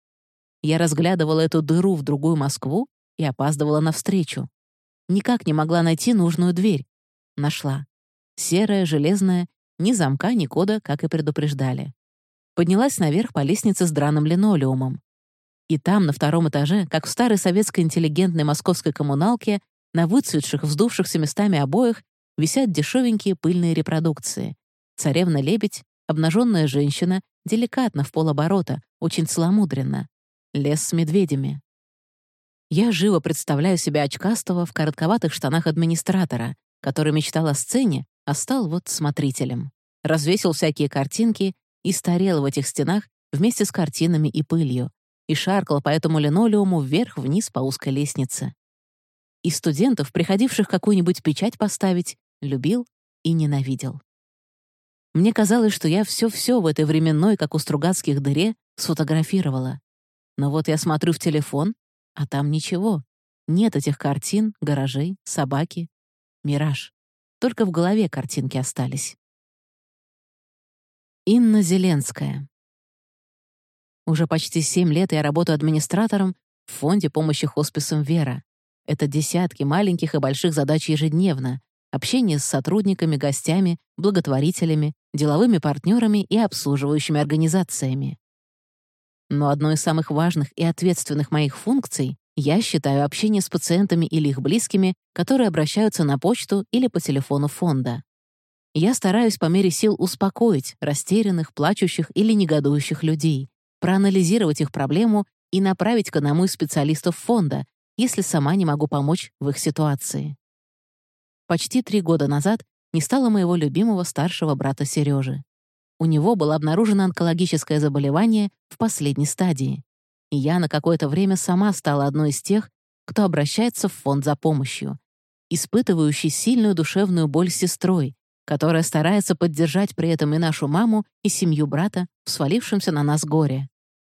Я разглядывала эту дыру в другую Москву и опаздывала навстречу. Никак не могла найти нужную дверь. Нашла. Серая, железная, ни замка, ни кода, как и предупреждали. Поднялась наверх по лестнице с драным линолеумом. И там, на втором этаже, как в старой советской интеллигентной московской коммуналке, на выцветших, вздувшихся местами обоях висят дешевенькие пыльные репродукции. Царевна-лебедь, обнаженная женщина, деликатно в полоборота, очень целомудренно. Лес с медведями. Я живо представляю себя очкастого в коротковатых штанах администратора, который мечтал о сцене, а стал вот смотрителем. Развесил всякие картинки и старел в этих стенах вместе с картинами и пылью, и шаркал по этому линолеуму вверх-вниз по узкой лестнице. И студентов, приходивших какую-нибудь печать поставить, любил и ненавидел. Мне казалось, что я все-все в этой временной, как у Стругацких, дыре сфотографировала. Но вот я смотрю в телефон, а там ничего. Нет этих картин, гаражей, собаки. Мираж. Только в голове картинки остались. Инна Зеленская. Уже почти 7 лет я работаю администратором в фонде помощи хосписам «Вера». Это десятки маленьких и больших задач ежедневно, общение с сотрудниками, гостями, благотворителями, деловыми партнерами и обслуживающими организациями. Но одной из самых важных и ответственных моих функций я считаю общение с пациентами или их близкими, которые обращаются на почту или по телефону фонда. Я стараюсь по мере сил успокоить растерянных, плачущих или негодующих людей, проанализировать их проблему и направить к одному из специалистов фонда, если сама не могу помочь в их ситуации. Почти 3 года назад не стало моего любимого старшего брата Сережи. У него было обнаружено онкологическое заболевание в последней стадии, и я на какое-то время сама стала одной из тех, кто обращается в фонд за помощью, испытывающей сильную душевную боль с сестрой, которая старается поддержать при этом и нашу маму, и семью брата в свалившемся на нас горе.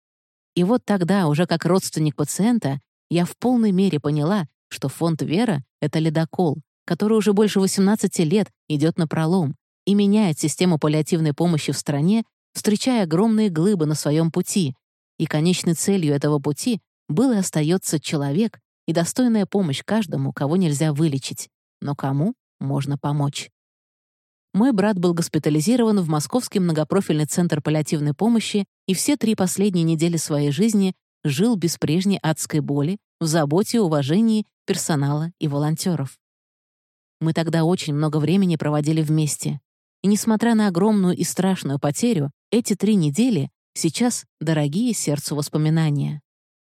И вот тогда, уже как родственник пациента, я в полной мере поняла, что фонд «Вера» — это ледокол, который уже больше 18 лет идет напролом и меняет систему паллиативной помощи в стране, встречая огромные глыбы на своем пути, и конечной целью этого пути был и остается человек и достойная помощь каждому, кого нельзя вылечить, но кому можно помочь. Мой брат был госпитализирован в Московский многопрофильный центр паллиативной помощи и все 3 последние недели своей жизни жил без прежней адской боли, в заботе и уважении персонала и волонтеров. Мы тогда очень много времени проводили вместе. И несмотря на огромную и страшную потерю, эти 3 недели сейчас дорогие сердцу воспоминания.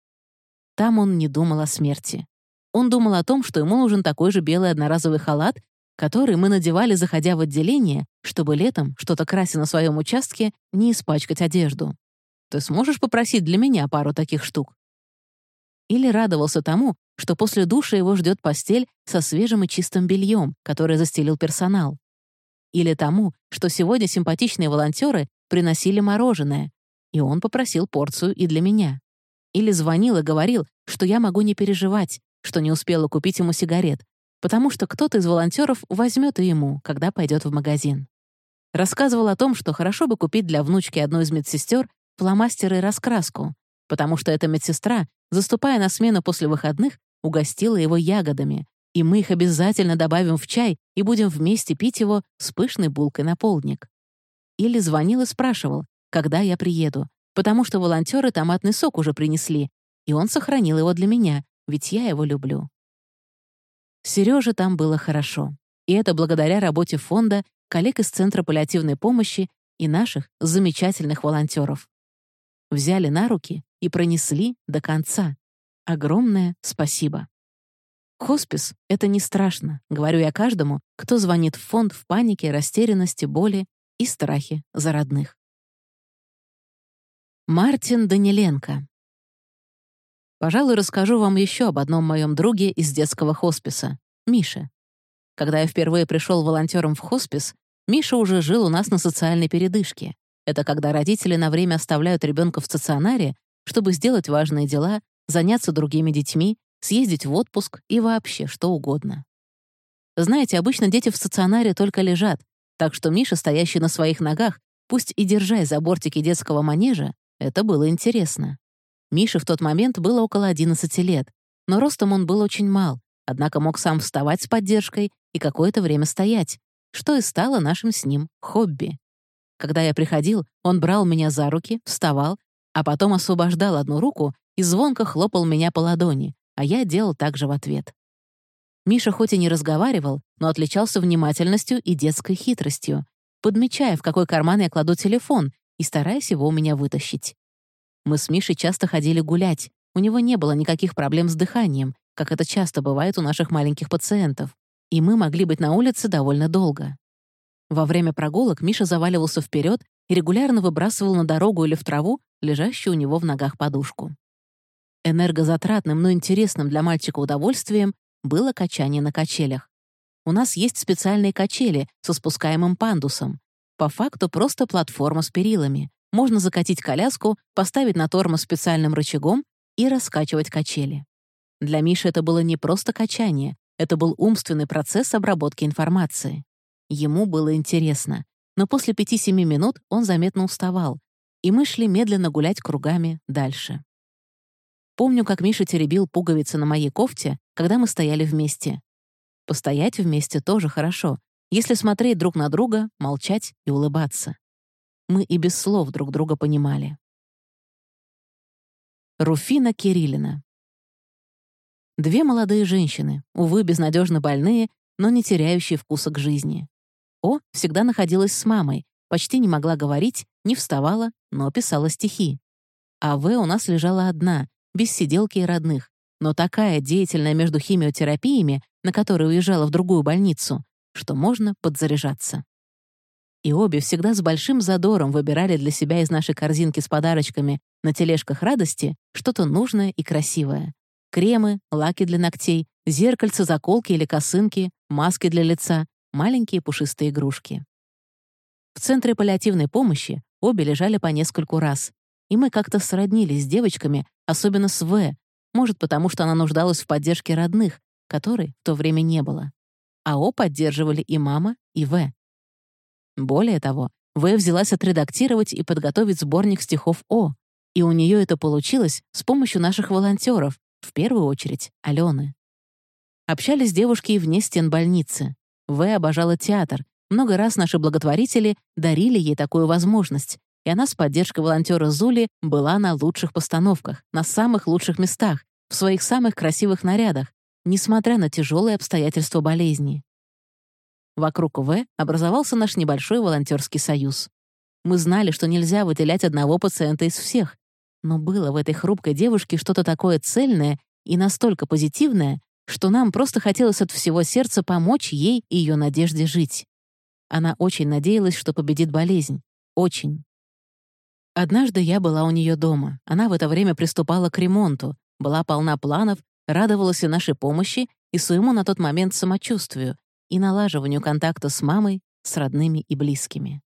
Там он не думал о смерти. Он думал о том, что ему нужен такой же белый одноразовый халат, который мы надевали, заходя в отделение, чтобы летом, что-то крася на своем участке, не испачкать одежду. Ты сможешь попросить для меня пару таких штук? Или радовался тому, что после душа его ждет постель со свежим и чистым бельем, которое застелил персонал. Или тому, что сегодня симпатичные волонтеры приносили мороженое, и он попросил порцию и для меня. Или звонил и говорил, что я могу не переживать, что не успела купить ему сигарет, потому что кто-то из волонтеров возьмет и ему, когда пойдет в магазин. Рассказывал о том, что хорошо бы купить для внучки одной из медсестер фломастеры и раскраску, потому что эта медсестра, заступая на смену после выходных, угостила его ягодами, и мы их обязательно добавим в чай и будем вместе пить его с пышной булкой на полдник. Или звонил и спрашивал, когда я приеду, потому что волонтеры томатный сок уже принесли, и он сохранил его для меня, ведь я его люблю. Серёже там было хорошо, и это благодаря работе фонда, коллег из Центра паллиативной помощи и наших замечательных волонтеров. Взяли на руки и пронесли до конца. Огромное спасибо. Хоспис — это не страшно, говорю я каждому, кто звонит в фонд в панике, растерянности, боли и страхе за родных. Мартин Даниленко. Пожалуй, расскажу вам еще об одном моем друге из детского хосписа — Мише. Когда я впервые пришел волонтером в хоспис, Миша уже жил у нас на социальной передышке. Это когда родители на время оставляют ребенка в стационаре, чтобы сделать важные дела, заняться другими детьми, съездить в отпуск и вообще что угодно. Знаете, обычно дети в стационаре только лежат, так что Миша, стоящий на своих ногах, пусть и держась за бортики детского манежа, это было интересно. Мише в тот момент было около 11 лет, но ростом он был очень мал, однако мог сам вставать с поддержкой и какое-то время стоять, что и стало нашим с ним хобби. Когда я приходил, он брал меня за руки, вставал, а потом освобождал одну руку и звонко хлопал меня по ладони, а я делал так же в ответ. Миша хоть и не разговаривал, но отличался внимательностью и детской хитростью, подмечая, в какой карман я кладу телефон, и стараясь его у меня вытащить. Мы с Мишей часто ходили гулять, У него не было никаких проблем с дыханием, как это часто бывает у наших маленьких пациентов, и мы могли быть на улице довольно долго. Во время прогулок Миша заваливался вперед и регулярно выбрасывал на дорогу или в траву лежащую у него в ногах подушку. Энергозатратным, но интересным для мальчика удовольствием было качание на качелях. У нас есть специальные качели со спускаемым пандусом. По факту просто платформа с перилами. Можно закатить коляску, поставить на тормоз специальным рычагом и раскачивать качели. Для Миши это было не просто качание, это был умственный процесс обработки информации. Ему было интересно, но после 5-7 минут он заметно уставал, и мы шли медленно гулять кругами дальше. Помню, как Миша теребил пуговицы на моей кофте, когда мы стояли вместе. Постоять вместе тоже хорошо, если смотреть друг на друга, молчать и улыбаться. Мы и без слов друг друга понимали. Руфина Кириллина. 2 молодые женщины, увы, безнадежно больные, но не теряющие вкуса к жизни. О всегда находилась с мамой, почти не могла говорить, не вставала, но писала стихи. А В у нас лежала одна, без сиделки и родных, но такая деятельная между химиотерапиями, на которой уезжала в другую больницу, что можно подзаряжаться. И обе всегда с большим задором выбирали для себя из нашей корзинки с подарочками на тележках радости что-то нужное и красивое. Кремы, лаки для ногтей, зеркальца, заколки или косынки, маски для лица, маленькие пушистые игрушки. В центре паллиативной помощи обе лежали по нескольку раз, и мы как-то сроднились с девочками, особенно с В, может, потому что она нуждалась в поддержке родных, которой в то время не было. А О поддерживали и мама, и В. Более того, В взялась отредактировать и подготовить сборник стихов О, и у нее это получилось с помощью наших волонтеров, в первую очередь Алены. Общались девушки и вне стен больницы. В обожала театр. Много раз наши благотворители дарили ей такую возможность, и она с поддержкой волонтера Зули была на лучших постановках, на самых лучших местах, в своих самых красивых нарядах, несмотря на тяжелые обстоятельства болезни. Вокруг В образовался наш небольшой волонтерский союз. Мы знали, что нельзя выделять одного пациента из всех, но было в этой хрупкой девушке что-то такое цельное и настолько позитивное, что нам просто хотелось от всего сердца помочь ей и ее надежде жить. Она очень надеялась, что победит болезнь. Очень. Однажды я была у нее дома. Она в это время приступала к ремонту, была полна планов, радовалась и нашей помощи, и своему на тот момент самочувствию, и налаживанию контакта с мамой, с родными и близкими.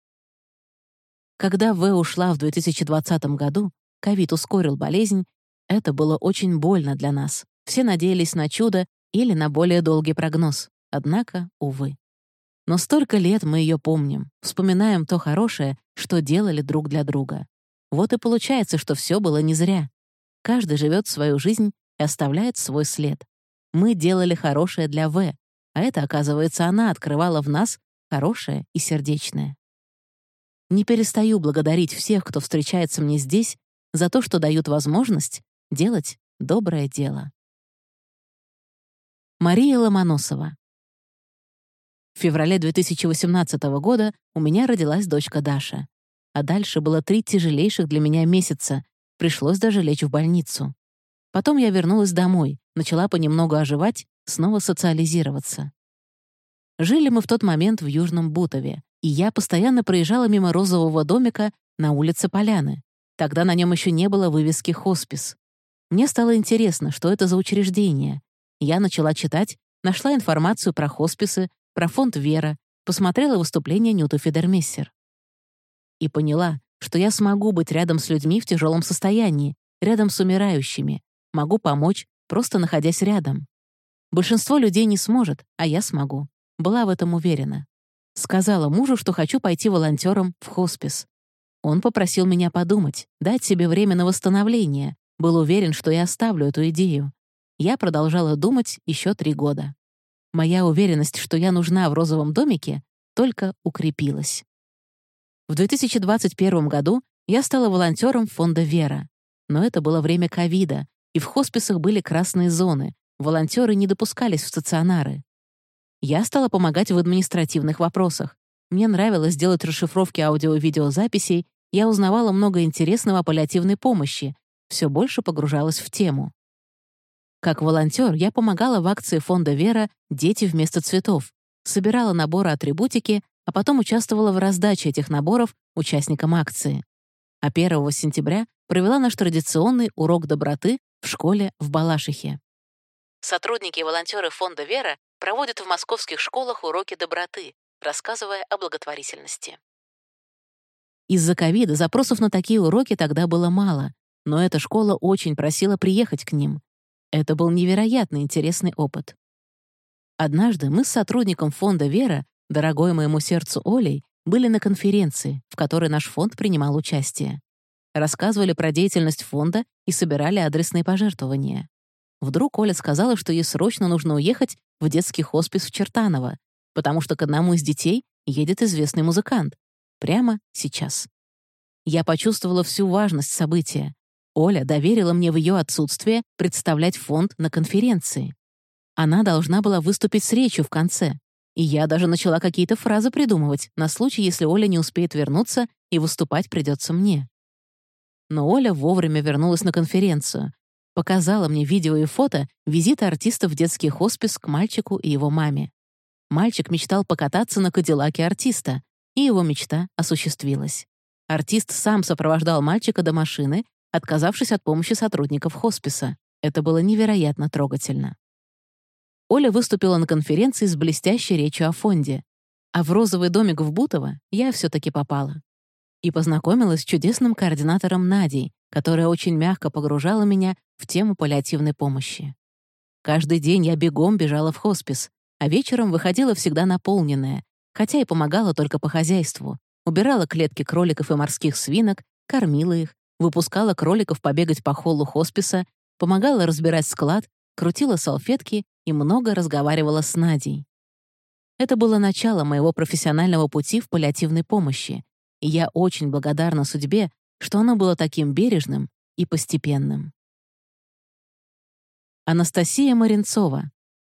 Когда В ушла в 2020 году, ковид ускорил болезнь, это было очень больно для нас. Все надеялись на чудо или на более долгий прогноз. Однако, увы. Но столько лет мы ее помним, вспоминаем то хорошее, что делали друг для друга. Вот и получается, что все было не зря. Каждый живет свою жизнь и оставляет свой след. Мы делали хорошее для В, а это, оказывается, она открывала в нас хорошее и сердечное. Не перестаю благодарить всех, кто встречается мне здесь, за то, что дают возможность делать доброе дело. Мария Ломоносова. В феврале 2018 года у меня родилась дочка Даша. А дальше было 3 тяжелейших для меня месяца. Пришлось даже лечь в больницу. Потом я вернулась домой, начала понемногу оживать, снова социализироваться. Жили мы в тот момент в Южном Бутове, и я постоянно проезжала мимо розового домика на улице Поляны. Тогда на нем еще не было вывески «Хоспис». Мне стало интересно, что это за учреждение. Я начала читать, нашла информацию про хосписы, про фонд «Вера», посмотрела выступление Нюты Федермессер. И поняла, что я смогу быть рядом с людьми в тяжелом состоянии, рядом с умирающими, могу помочь, просто находясь рядом. Большинство людей не сможет, а я смогу. Была в этом уверена. Сказала мужу, что хочу пойти волонтером в хоспис. Он попросил меня подумать, дать себе время на восстановление, был уверен, что я оставлю эту идею. Я продолжала думать еще 3 года. Моя уверенность, что я нужна в розовом домике, только укрепилась. В 2021 году я стала волонтером фонда «Вера». Но это было время ковида, и в хосписах были красные зоны, волонтеры не допускались в стационары. Я стала помогать в административных вопросах. Мне нравилось делать расшифровки аудио- и видеозаписей, я узнавала много интересного о паллиативной помощи, все больше погружалась в тему. Как волонтер я помогала в акции фонда «Вера» «Дети вместо цветов», собирала наборы атрибутики, а потом участвовала в раздаче этих наборов участникам акции. А 1 сентября провела наш традиционный урок доброты в школе в Балашихе. Сотрудники и волонтеры фонда «Вера» проводят в московских школах уроки доброты, рассказывая о благотворительности. Из-за ковида запросов на такие уроки тогда было мало, но эта школа очень просила приехать к ним. Это был невероятно интересный опыт. Однажды мы с сотрудником фонда «Вера», дорогой моему сердцу Олей, были на конференции, в которой наш фонд принимал участие. Рассказывали про деятельность фонда и собирали адресные пожертвования. Вдруг Оля сказала, что ей срочно нужно уехать в детский хоспис в Чертаново, потому что к одному из детей едет известный музыкант. Прямо сейчас. Я почувствовала всю важность события. Оля доверила мне в ее отсутствие представлять фонд на конференции. Она должна была выступить с речью в конце. И я даже начала какие-то фразы придумывать на случай, если Оля не успеет вернуться и выступать придется мне. Но Оля вовремя вернулась на конференцию, показала мне видео и фото визита артиста в детский хоспис к мальчику и его маме. Мальчик мечтал покататься на кадиллаке артиста, и его мечта осуществилась. Артист сам сопровождал мальчика до машины, отказавшись от помощи сотрудников хосписа. Это было невероятно трогательно. Оля выступила на конференции с блестящей речью о фонде, а в розовый домик в Бутово я все-таки попала. И познакомилась с чудесным координатором Надей, которая очень мягко погружала меня в тему паллиативной помощи. Каждый день я бегом бежала в хоспис, а вечером выходила всегда наполненная, хотя и помогала только по хозяйству. Убирала клетки кроликов и морских свинок, кормила их, выпускала кроликов побегать по холлу хосписа, помогала разбирать склад, крутила салфетки и много разговаривала с Надей. Это было начало моего профессионального пути в паллиативной помощи, и я очень благодарна судьбе, что оно было таким бережным и постепенным. Анастасия Маринцова.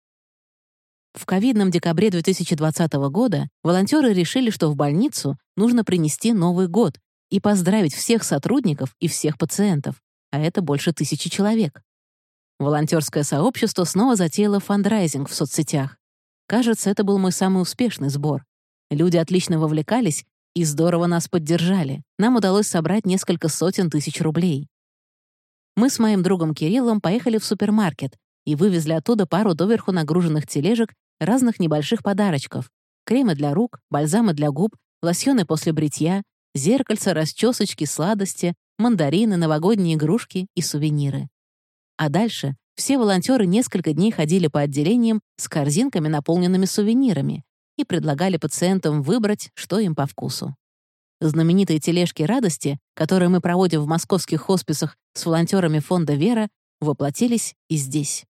В ковидном декабре 2020 года волонтеры решили, что в больницу нужно принести Новый год и поздравить всех сотрудников и всех пациентов, а это больше 1000 человек. Волонтерское сообщество снова затеяло фандрайзинг в соцсетях. Кажется, это был мой самый успешный сбор. Люди отлично вовлекались и здорово нас поддержали. Нам удалось собрать несколько сотен тысяч рублей. Мы с моим другом Кириллом поехали в супермаркет и вывезли оттуда пару доверху нагруженных тележек разных небольших подарочков: кремы для рук, бальзамы для губ, лосьоны после бритья, зеркальца, расчесочки, сладости, мандарины, новогодние игрушки и сувениры. А дальше все волонтеры несколько дней ходили по отделениям с корзинками, наполненными сувенирами, и предлагали пациентам выбрать, что им по вкусу. Знаменитые тележки радости, которые мы проводим в московских хосписах с волонтерами фонда «Вера», воплотились и здесь.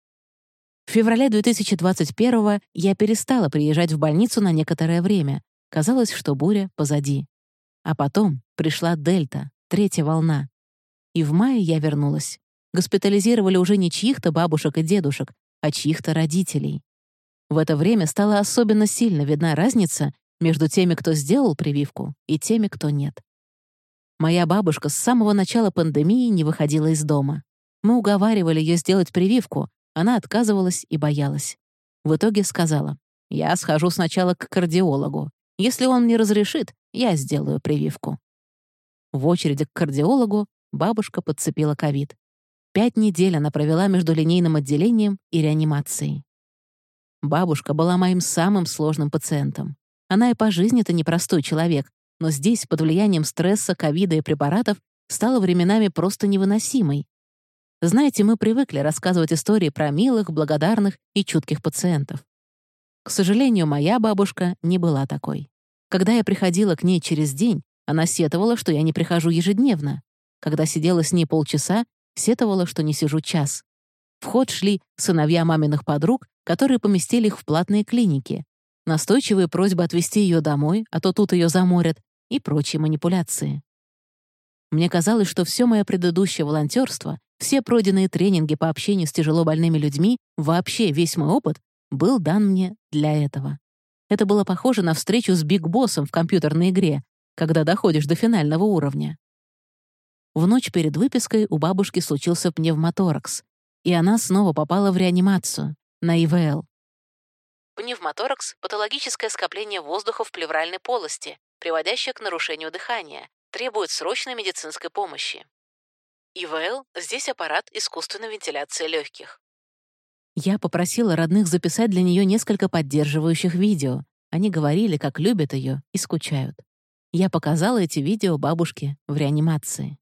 В феврале 2021 я перестала приезжать в больницу на некоторое время. Казалось, что буря позади. А потом пришла дельта, 3-я волна. И в мае я вернулась. Госпитализировали уже не чьих-то бабушек и дедушек, а чьих-то родителей. В это время стала особенно сильно видна разница между теми, кто сделал прививку, и теми, кто нет. Моя бабушка с самого начала пандемии не выходила из дома. Мы уговаривали ее сделать прививку, она отказывалась и боялась. В итоге сказала: «Я схожу сначала к кардиологу. Если он мне разрешит, я сделаю прививку». В очереди к кардиологу бабушка подцепила ковид. 5 недель она провела между линейным отделением и реанимацией. Бабушка была моим самым сложным пациентом. Она и по жизни-то непростой человек, но здесь, под влиянием стресса, ковида и препаратов, стала временами просто невыносимой. Знаете, мы привыкли рассказывать истории про милых, благодарных и чутких пациентов. К сожалению, моя бабушка не была такой. Когда я приходила к ней через день, она сетовала, что я не прихожу ежедневно. Когда сидела с ней полчаса, сетовала, что не сижу час. В ход шли сыновья маминых подруг, которые поместили их в платные клиники, настойчивые просьбы отвезти ее домой, а то тут ее заморят, и прочие манипуляции. Мне казалось, что все мое предыдущее волонтерство, все пройденные тренинги по общению с тяжело больными людьми, вообще весь мой опыт был дан мне для этого. Это было похоже на встречу с Биг Боссом в компьютерной игре, когда доходишь до финального уровня. В ночь перед выпиской у бабушки случился пневмоторакс, и она снова попала в реанимацию, на ИВЛ. Пневмоторакс — патологическое скопление воздуха в плевральной полости, приводящее к нарушению дыхания, требует срочной медицинской помощи. ИВЛ — здесь аппарат искусственной вентиляции легких. Я попросила родных записать для нее несколько поддерживающих видео. Они говорили, как любят ее и скучают. Я показала эти видео бабушке в реанимации.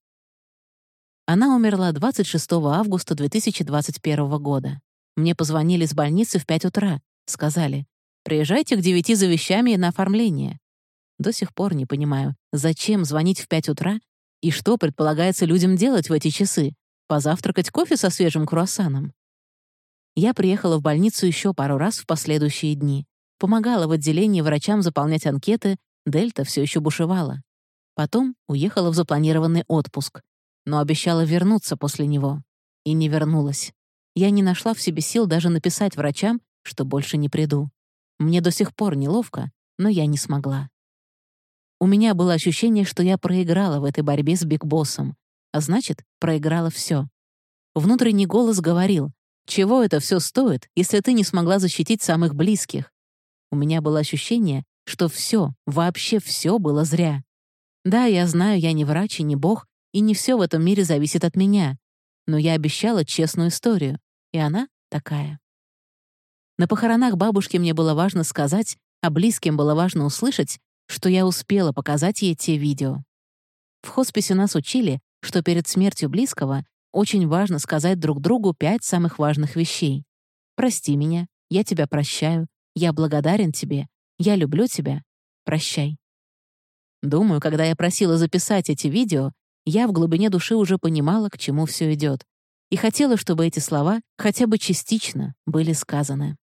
Она умерла 26 августа 2021 года. Мне позвонили с больницы в 5 утра. Сказали, приезжайте к 9 за вещами на оформление. До сих пор не понимаю, зачем звонить в 5 утра и что предполагается людям делать в эти часы? Позавтракать кофе со свежим круассаном? Я приехала в больницу еще пару раз в последующие дни. Помогала в отделении врачам заполнять анкеты, Дельта все еще бушевала. Потом уехала в запланированный отпуск, но обещала вернуться после него. И не вернулась. Я не нашла в себе сил даже написать врачам, что больше не приду. Мне до сих пор неловко, но я не смогла. У меня было ощущение, что я проиграла в этой борьбе с Биг Боссом, а значит, проиграла все. Внутренний голос говорил, чего это все стоит, если ты не смогла защитить самых близких? У меня было ощущение, что все, вообще все было зря. Да, я знаю, я не врач и не бог, и не все в этом мире зависит от меня. Но я обещала честную историю, и она такая. На похоронах бабушки мне было важно сказать, а близким было важно услышать, что я успела показать ей те видео. В хосписе нас учили, что перед смертью близкого очень важно сказать друг другу 5 самых важных вещей. «Прости меня», «Я тебя прощаю», «Я благодарен тебе», «Я люблю тебя», «Прощай». Думаю, когда я просила записать эти видео, я в глубине души уже понимала, к чему все идет, и хотела, чтобы эти слова хотя бы частично были сказаны.